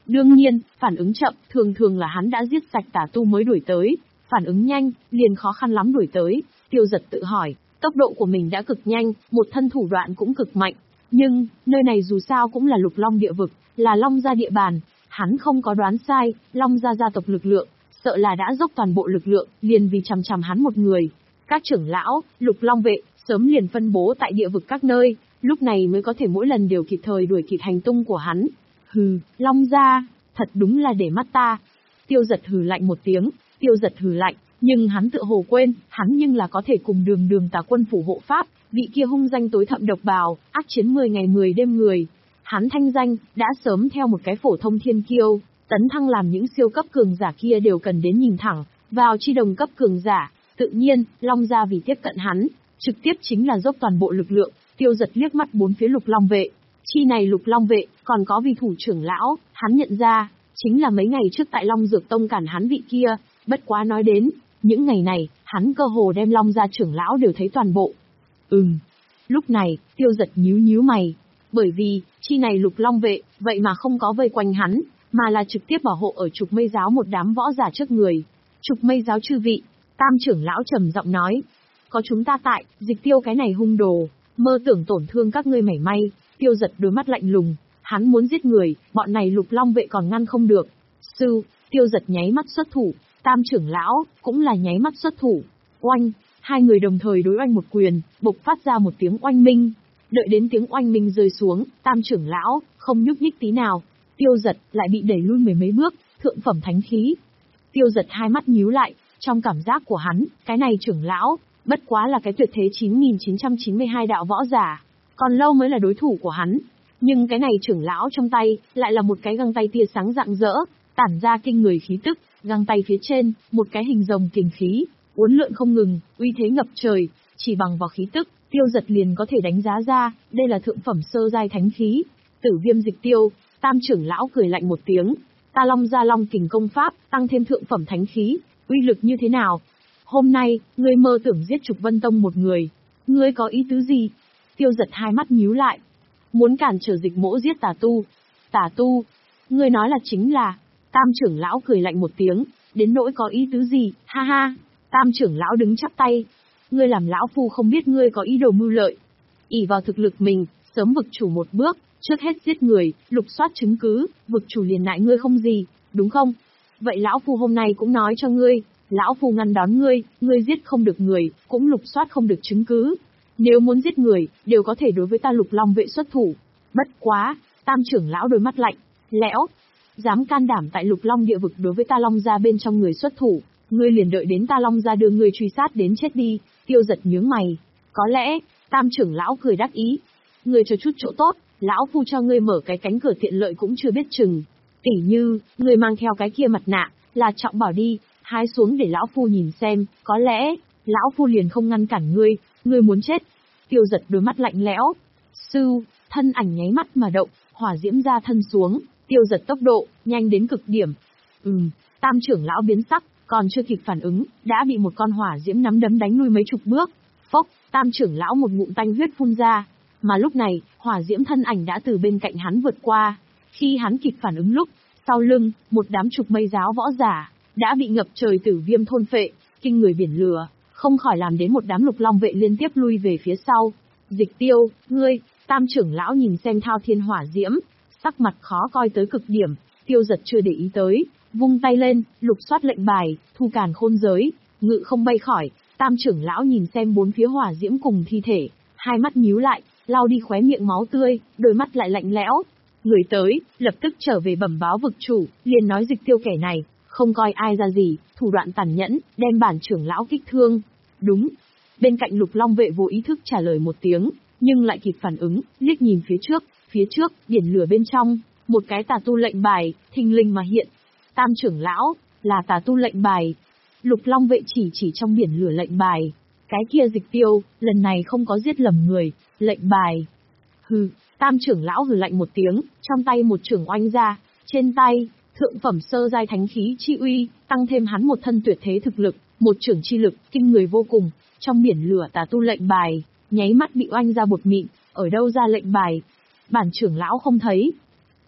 Đương nhiên, phản ứng chậm, thường thường là hắn đã giết sạch tà tu mới đuổi tới, phản ứng nhanh, liền khó khăn lắm đuổi tới. Tiêu Giật tự hỏi, tốc độ của mình đã cực nhanh, một thân thủ đoạn cũng cực mạnh. Nhưng, nơi này dù sao cũng là Lục Long địa vực, là Long gia địa bàn, hắn không có đoán sai, Long gia gia tộc lực lượng, sợ là đã dốc toàn bộ lực lượng, liền vì chằm chằm hắn một người. Các trưởng lão, Lục Long vệ, sớm liền phân bố tại địa vực các nơi, lúc này mới có thể mỗi lần đều kịp thời đuổi kịp hành tung của hắn. Hừ, Long gia, thật đúng là để mắt ta. Tiêu Giật hừ lạnh một tiếng, Tiêu Giật hừ lạnh, nhưng hắn tự hồ quên, hắn nhưng là có thể cùng Đường Đường Tà quân phủ hộ pháp, vị kia hung danh tối thậm độc bào, ác chiến mười ngày mười đêm người. Hắn thanh danh đã sớm theo một cái phổ thông thiên kiêu, tấn thăng làm những siêu cấp cường giả kia đều cần đến nhìn thẳng vào chi đồng cấp cường giả. Tự nhiên, Long gia vì tiếp cận hắn, trực tiếp chính là dốc toàn bộ lực lượng. Tiêu Giật liếc mắt bốn phía Lục Long vệ. Chi này Lục Long vệ, còn có vị thủ trưởng lão, hắn nhận ra, chính là mấy ngày trước tại Long Dược Tông cản hắn vị kia. Bất quá nói đến, những ngày này, hắn cơ hồ đem Long gia trưởng lão đều thấy toàn bộ. Ừm. Lúc này, Tiêu Giật nhíu nhíu mày. Bởi vì, chi này Lục Long vệ, vậy mà không có vây quanh hắn, mà là trực tiếp bảo hộ ở Trục Mây giáo một đám võ giả trước người. Trục Mây giáo chư vị, Tam trưởng lão trầm giọng nói. Có chúng ta tại, Dịch Tiêu cái này hung đồ, mơ tưởng tổn thương các ngươi mảy may. Tiêu Giật đôi mắt lạnh lùng, hắn muốn giết người, bọn này Lục Long vệ còn ngăn không được. Sư, Tiêu Giật nháy mắt xuất thủ, Tam trưởng lão, cũng là nháy mắt xuất thủ. Oanh, hai người đồng thời đối oanh một quyền, bộc phát ra một tiếng oanh minh. Đợi đến tiếng oanh minh rơi xuống, Tam trưởng lão, không nhúc nhích tí nào. Tiêu Giật lại bị đẩy lui mười mấy bước, thượng phẩm thánh khí. Tiêu Giật hai mắt nhíu lại, trong cảm giác của hắn, cái này trưởng lão, bất quá là cái tuyệt thế chín nghìn chín trăm chín mươi hai đạo võ giả. Còn lâu mới là đối thủ của hắn. Nhưng cái này trưởng lão trong tay, lại là một cái găng tay tia sáng rạng rỡ, tản ra kinh người khí tức, găng tay phía trên, một cái hình rồng kình khí, uốn lượn không ngừng, uy thế ngập trời, chỉ bằng vào khí tức, Tiêu Giật liền có thể đánh giá ra, đây là thượng phẩm sơ giai thánh khí. Tử Viêm Dịch Tiêu, Tam trưởng lão cười lạnh một tiếng, ta Long gia Long kình công pháp, tăng thêm thượng phẩm thánh khí, uy lực như thế nào? Hôm nay, ngươi mơ tưởng giết Trục Vân Tông một người, ngươi có ý tứ gì? Tiêu Giật hai mắt nhíu lại, muốn cản trở Dịch Mỗ giết tà tu. Tà tu? Ngươi nói là chính là? Tam trưởng lão cười lạnh một tiếng, đến nỗi có ý tứ gì, ha ha. Tam trưởng lão đứng chắp tay, ngươi làm lão phu không biết ngươi có ý đồ mưu lợi. ỷ vào thực lực mình, sớm vực chủ một bước, trước hết giết người, lục soát chứng cứ, vực chủ liền nại ngươi không gì, đúng không? Vậy lão phu hôm nay cũng nói cho ngươi, lão phu ngăn đón ngươi, ngươi giết không được người, cũng lục soát không được chứng cứ. Nếu muốn giết người, đều có thể đối với ta Lục Long vệ xuất thủ. Bất quá, Tam trưởng lão đôi mắt lạnh, lẽo, dám can đảm tại Lục Long địa vực đối với ta Long gia bên trong người xuất thủ, ngươi liền đợi đến ta Long gia đưa ngươi truy sát đến chết đi. Tiêu Giật nhướng mày, có lẽ, Tam trưởng lão cười đắc ý, ngươi cho chút chỗ tốt, lão phu cho ngươi mở cái cánh cửa tiện lợi cũng chưa biết chừng. Tỉ như, ngươi mang theo cái kia mặt nạ, là trọng bảo đi, hái xuống để lão phu nhìn xem, có lẽ, lão phu liền không ngăn cản ngươi, ngươi muốn chết. Tiêu Giật đôi mắt lạnh lẽo, sư, thân ảnh nháy mắt mà động, hỏa diễm ra thân xuống, Tiêu Giật tốc độ, nhanh đến cực điểm. Ừm, Tam trưởng lão biến sắc, còn chưa kịp phản ứng, đã bị một con hỏa diễm nắm đấm đánh lui mấy chục bước. Phốc, Tam trưởng lão một ngụm tanh huyết phun ra, mà lúc này, hỏa diễm thân ảnh đã từ bên cạnh hắn vượt qua. Khi hắn kịp phản ứng lúc, sau lưng, một đám Trục Mây giáo võ giả, đã bị ngập trời tử viêm thôn phệ, kinh người biển lửa, không khỏi làm đến một đám Lục Long vệ liên tiếp lui về phía sau. Dịch Tiêu, ngươi, Tam trưởng lão nhìn xem thao thiên hỏa diễm, sắc mặt khó coi tới cực điểm. Tiêu Giật chưa để ý tới, vung tay lên, lục soát lệnh bài, thu càn khôn giới, ngự không bay khỏi. Tam trưởng lão nhìn xem bốn phía hỏa diễm cùng thi thể, hai mắt nhíu lại, lau đi khóe miệng máu tươi, đôi mắt lại lạnh lẽo. Người tới, lập tức trở về bẩm báo vực chủ, liền nói Dịch Tiêu kẻ này, không coi ai ra gì, thủ đoạn tàn nhẫn, đem bản trưởng lão kích thương. Đúng. Bên cạnh Lục Long vệ vô ý thức trả lời một tiếng, nhưng lại kịp phản ứng, liếc nhìn phía trước, phía trước, biển lửa bên trong, một cái tà tu lệnh bài, thình lình mà hiện. Tam trưởng lão, là tà tu lệnh bài. Lục Long vệ chỉ chỉ trong biển lửa lệnh bài. Cái kia Dịch Tiêu, lần này không có giết lầm người, lệnh bài. Hừ, Tam trưởng lão hừ lạnh một tiếng, trong tay một trưởng oanh ra, trên tay, thượng phẩm sơ giai thánh khí chi uy, tăng thêm hắn một thân tuyệt thế thực lực, một trưởng chi lực, kinh người vô cùng. Trong biển lửa tà tu lệnh bài, nháy mắt bị oanh ra bột mịn, ở đâu ra lệnh bài? Bản trưởng lão không thấy.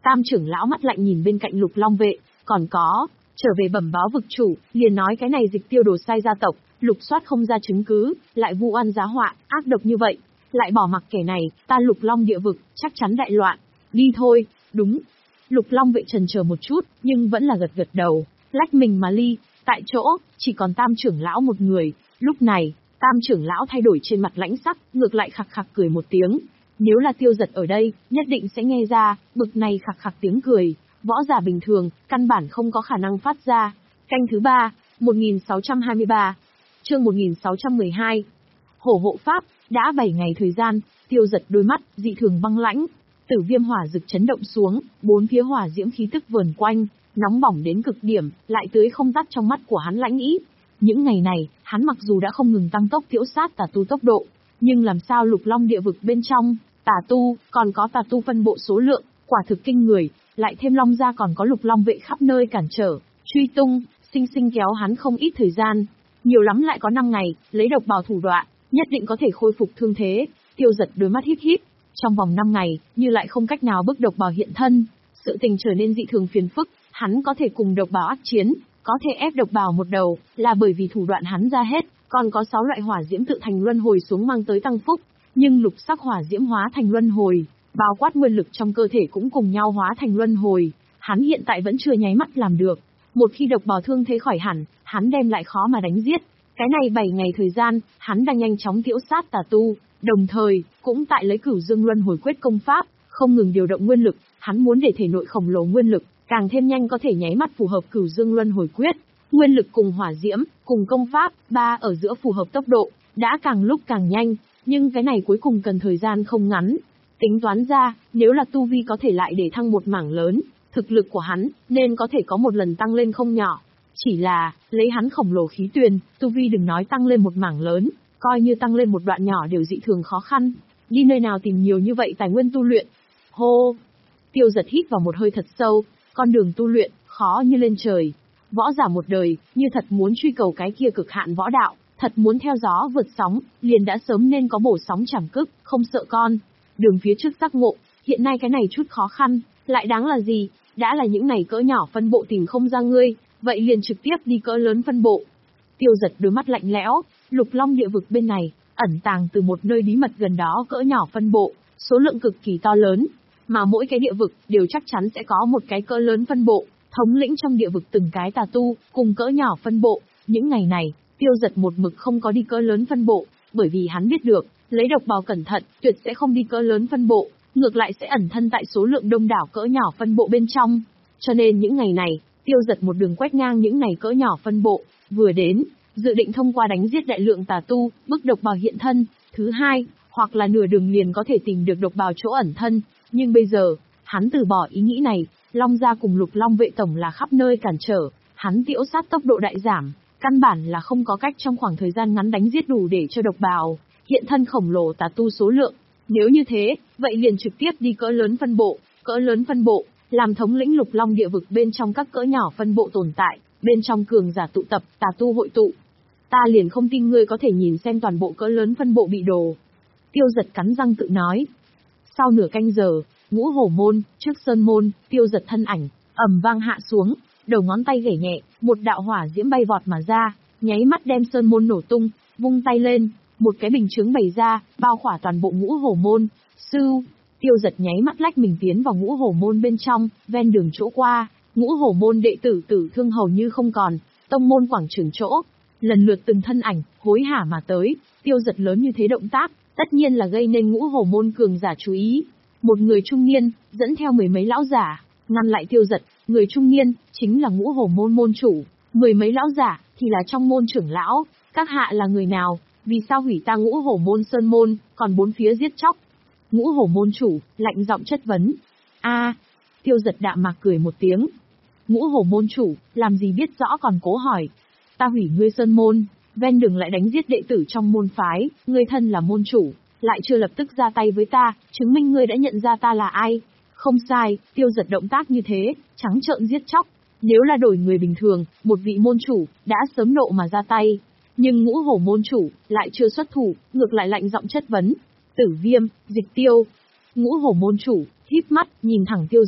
Tam trưởng lão mắt lạnh nhìn bên cạnh Lục Long vệ, còn có, trở về bẩm báo vực chủ, liền nói cái này Dịch Tiêu đồ sai gia tộc, lục soát không ra chứng cứ, lại vu oan giá họa, ác độc như vậy, lại bỏ mặc kẻ này, ta Lục Long địa vực, chắc chắn đại loạn. Đi thôi, đúng. Lục Long vệ trần chờ một chút, nhưng vẫn là gật gật đầu, lách mình mà ly, tại chỗ, chỉ còn Tam trưởng lão một người. Lúc này, Tam trưởng lão thay đổi trên mặt lãnh sắc, ngược lại khặc khặc cười một tiếng. Nếu là Tiêu Giật ở đây, nhất định sẽ nghe ra, bực này khặc khặc tiếng cười, võ giả bình thường, căn bản không có khả năng phát ra. Canh thứ ba, một nghìn sáu trăm hai mươi ba, chương một nghìn sáu trăm mười hai. Hổ hộ pháp, đã bảy ngày thời gian, Tiêu Giật đôi mắt, dị thường băng lãnh. Tử viêm hỏa rực chấn động xuống, bốn phía hỏa diễm khí tức vờn quanh, nóng bỏng đến cực điểm, lại tưới không tắt trong mắt của hắn lãnh ý. Những ngày này, hắn mặc dù đã không ngừng tăng tốc tiễu sát tà tu tốc độ, nhưng làm sao Lục Long địa vực bên trong, tà tu, còn có tà tu phân bộ số lượng, quả thực kinh người, lại thêm Long gia còn có Lục Long vệ khắp nơi cản trở, truy tung, sinh sinh kéo hắn không ít thời gian. Nhiều lắm lại có năm ngày, lấy độc bào thủ đoạn, nhất định có thể khôi phục thương thế. Tiêu Giật đôi mắt híp híp, trong vòng năm ngày, như lại không cách nào bức độc bào hiện thân, sự tình trở nên dị thường phiền phức, hắn có thể cùng độc bào ác chiến, có thể ép độc bào một đầu, là bởi vì thủ đoạn hắn ra hết, còn có sáu loại hỏa diễm tự thành luân hồi xuống mang tới tăng phúc, nhưng lục sắc hỏa diễm hóa thành luân hồi, bao quát nguyên lực trong cơ thể cũng cùng nhau hóa thành luân hồi, hắn hiện tại vẫn chưa nháy mắt làm được. Một khi độc bào thương thế khỏi hẳn, hắn đem lại khó mà đánh giết. Cái này bảy ngày thời gian, hắn đang nhanh chóng tiễu sát tà tu, đồng thời, cũng tại lấy Cửu Dương Luân Hồi Quyết công pháp, không ngừng điều động nguyên lực, hắn muốn để thể nội khổng lồ nguyên lực, càng thêm nhanh có thể nháy mắt phù hợp Cửu Dương Luân Hồi Quyết. Nguyên lực cùng hỏa diễm, cùng công pháp, ba ở giữa phù hợp tốc độ, đã càng lúc càng nhanh, nhưng cái này cuối cùng cần thời gian không ngắn. Tính toán ra, nếu là tu vi có thể lại để thăng một mảng lớn, thực lực của hắn, nên có thể có một lần tăng lên không nhỏ. Chỉ là, lấy hắn khổng lồ khí tuyền, tu vi đừng nói tăng lên một mảng lớn, coi như tăng lên một đoạn nhỏ đều dị thường khó khăn. Đi nơi nào tìm nhiều như vậy tài nguyên tu luyện? Hô! Tiêu Giật hít vào một hơi thật sâu, con đường tu luyện, khó như lên trời. Võ giả một đời, như thật muốn truy cầu cái kia cực hạn võ đạo, thật muốn theo gió vượt sóng, liền đã sớm nên có bổ sóng chảm cức, không sợ con. Đường phía trước giác ngộ, hiện nay cái này chút khó khăn, lại đáng là gì? Đã là những này cỡ nhỏ phân bộ tìm không ra ngươi, vậy liền trực tiếp đi cỡ lớn phân bộ. Tiêu Giật đôi mắt lạnh lẽo, Lục Long địa vực bên này, ẩn tàng từ một nơi bí mật gần đó cỡ nhỏ phân bộ, số lượng cực kỳ to lớn, mà mỗi cái địa vực đều chắc chắn sẽ có một cái cỡ lớn phân bộ, thống lĩnh trong địa vực từng cái tà tu, cùng cỡ nhỏ phân bộ. Những ngày này, Tiêu Giật một mực không có đi cỡ lớn phân bộ, bởi vì hắn biết được, lấy độc bào cẩn thận, tuyệt sẽ không đi cỡ lớn phân bộ, ngược lại sẽ ẩn thân tại số lượng đông đảo cỡ nhỏ phân bộ bên trong. Cho nên những ngày này, Tiêu Giật một đường quét ngang những này cỡ nhỏ phân bộ, vừa đến, dự định thông qua đánh giết đại lượng tà tu, bức độc bào hiện thân, thứ hai, hoặc là nửa đường liền có thể tìm được độc bào chỗ ẩn thân, nhưng bây giờ, hắn từ bỏ ý nghĩ này, Long gia cùng Lục Long vệ tổng là khắp nơi cản trở, hắn tiễu sát tốc độ đại giảm, căn bản là không có cách trong khoảng thời gian ngắn đánh giết đủ để cho độc bào hiện thân khổng lồ tà tu số lượng. Nếu như thế, vậy liền trực tiếp đi cỡ lớn phân bộ, cỡ lớn phân bộ, làm thống lĩnh Lục Long địa vực bên trong các cỡ nhỏ phân bộ tồn tại, bên trong cường giả tụ tập, tà tu hội tụ. Ta liền không tin ngươi có thể nhìn xem toàn bộ cỡ lớn phân bộ bị đồ. Tiêu Giật cắn răng tự nói. Sau nửa canh giờ, Ngũ Hổ môn, trước Sơn môn, Tiêu Giật thân ảnh ầm vang hạ xuống, đầu ngón tay gảy nhẹ, một đạo hỏa diễm bay vọt mà ra, nháy mắt đem Sơn môn nổ tung, vung tay lên, một cái bình chướng bày ra, bao khỏa toàn bộ Ngũ Hổ môn. Sưu, Tiêu Giật nháy mắt lách mình tiến vào Ngũ Hổ môn bên trong, ven đường chỗ qua, Ngũ Hổ môn đệ tử tử thương hầu như không còn, tông môn quảng trường chỗ, lần lượt từng thân ảnh hối hả mà tới. Tiêu Giật lớn như thế động tác, tất nhiên là gây nên Ngũ Hổ môn cường giả chú ý. Một người trung niên dẫn theo mười mấy lão giả ngăn lại Tiêu Giật. Người trung niên chính là Ngũ Hổ môn môn chủ, mười mấy lão giả thì là trong môn trưởng lão. Các hạ là người nào? Vì sao hủy ta Ngũ Hổ môn Sơn môn, còn bốn phía giết chóc? Ngũ Hổ môn chủ lạnh giọng chất vấn. A, Tiêu Giật đạm mạc cười một tiếng. Ngũ Hổ môn chủ làm gì biết rõ còn cố hỏi. Ta hủy ngươi Sơn môn, ven đường lại đánh giết đệ tử trong môn phái, ngươi thân là môn chủ, lại chưa lập tức ra tay với ta, chứng minh ngươi đã nhận ra ta là ai. Không sai, Tiêu Giật động tác như thế, trắng trợn giết chóc. Nếu là đổi người bình thường, một vị môn chủ đã sớm nộ mà ra tay. Nhưng Ngũ Hổ môn chủ lại chưa xuất thủ, ngược lại lạnh giọng chất vấn. Tử Viêm, Dịch Tiêu. Ngũ Hổ môn chủ híp mắt nhìn thẳng Tiêu Giật,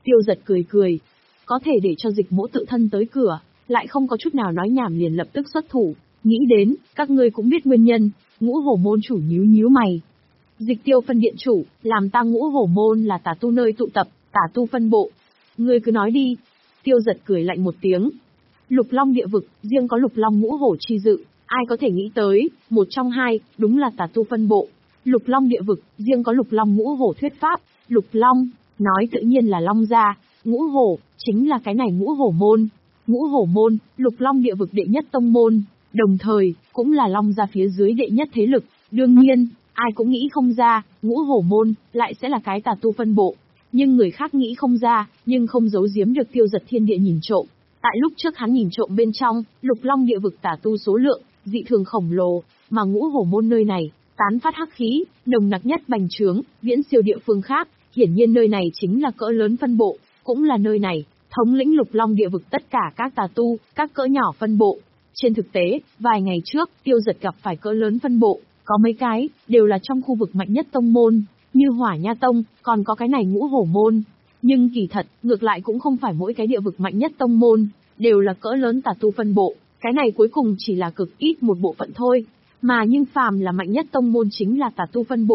Tiêu Giật cười cười. Có thể để cho Dịch Mỗ tự thân tới cửa, lại không có chút nào nói nhảm liền lập tức xuất thủ. Nghĩ đến, các ngươi cũng biết nguyên nhân. Ngũ hổ môn chủ nhíu nhíu mày. Dịch Tiêu phân điện chủ, làm ta ngũ hổ môn là tà tu nơi tụ tập, tà tu phân bộ. Ngươi cứ nói đi. Tiêu Giật cười lạnh một tiếng. Lục Long địa vực, riêng có Lục Long ngũ hổ chi dự, ai có thể nghĩ tới, một trong hai, đúng là tà tu phân bộ. Lục Long địa vực, riêng có Lục Long ngũ hổ thuyết pháp, Lục Long, nói tự nhiên là Long gia, ngũ hổ, chính là cái này ngũ hổ môn. Ngũ hổ môn, Lục Long địa vực đệ nhất tông môn, đồng thời, cũng là Long gia phía dưới đệ nhất thế lực, đương nhiên, ai cũng nghĩ không ra, ngũ hổ môn, lại sẽ là cái tà tu phân bộ. Nhưng người khác nghĩ không ra, nhưng không giấu giếm được Tiêu Giật thiên địa nhìn trộm. Tại lúc trước hắn nhìn trộm bên trong, Lục Long địa vực tà tu số lượng, dị thường khổng lồ, mà ngũ hổ môn nơi này, tán phát hắc khí, nồng nặc nhất bành trướng, viễn siêu địa phương khác, hiển nhiên nơi này chính là cỡ lớn phân bộ, cũng là nơi này, thống lĩnh Lục Long địa vực tất cả các tà tu, các cỡ nhỏ phân bộ. Trên thực tế, vài ngày trước, Tiêu Giật gặp phải cỡ lớn phân bộ, có mấy cái, đều là trong khu vực mạnh nhất tông môn, như Hỏa Nha Tông, còn có cái này ngũ hổ môn. Nhưng kỳ thật, ngược lại cũng không phải mỗi cái địa vực mạnh nhất tông môn, đều là cỡ lớn tà tu phân bộ, cái này cuối cùng chỉ là cực ít một bộ phận thôi. Mà nhưng phàm là mạnh nhất tông môn chính là tà tu phân bộ.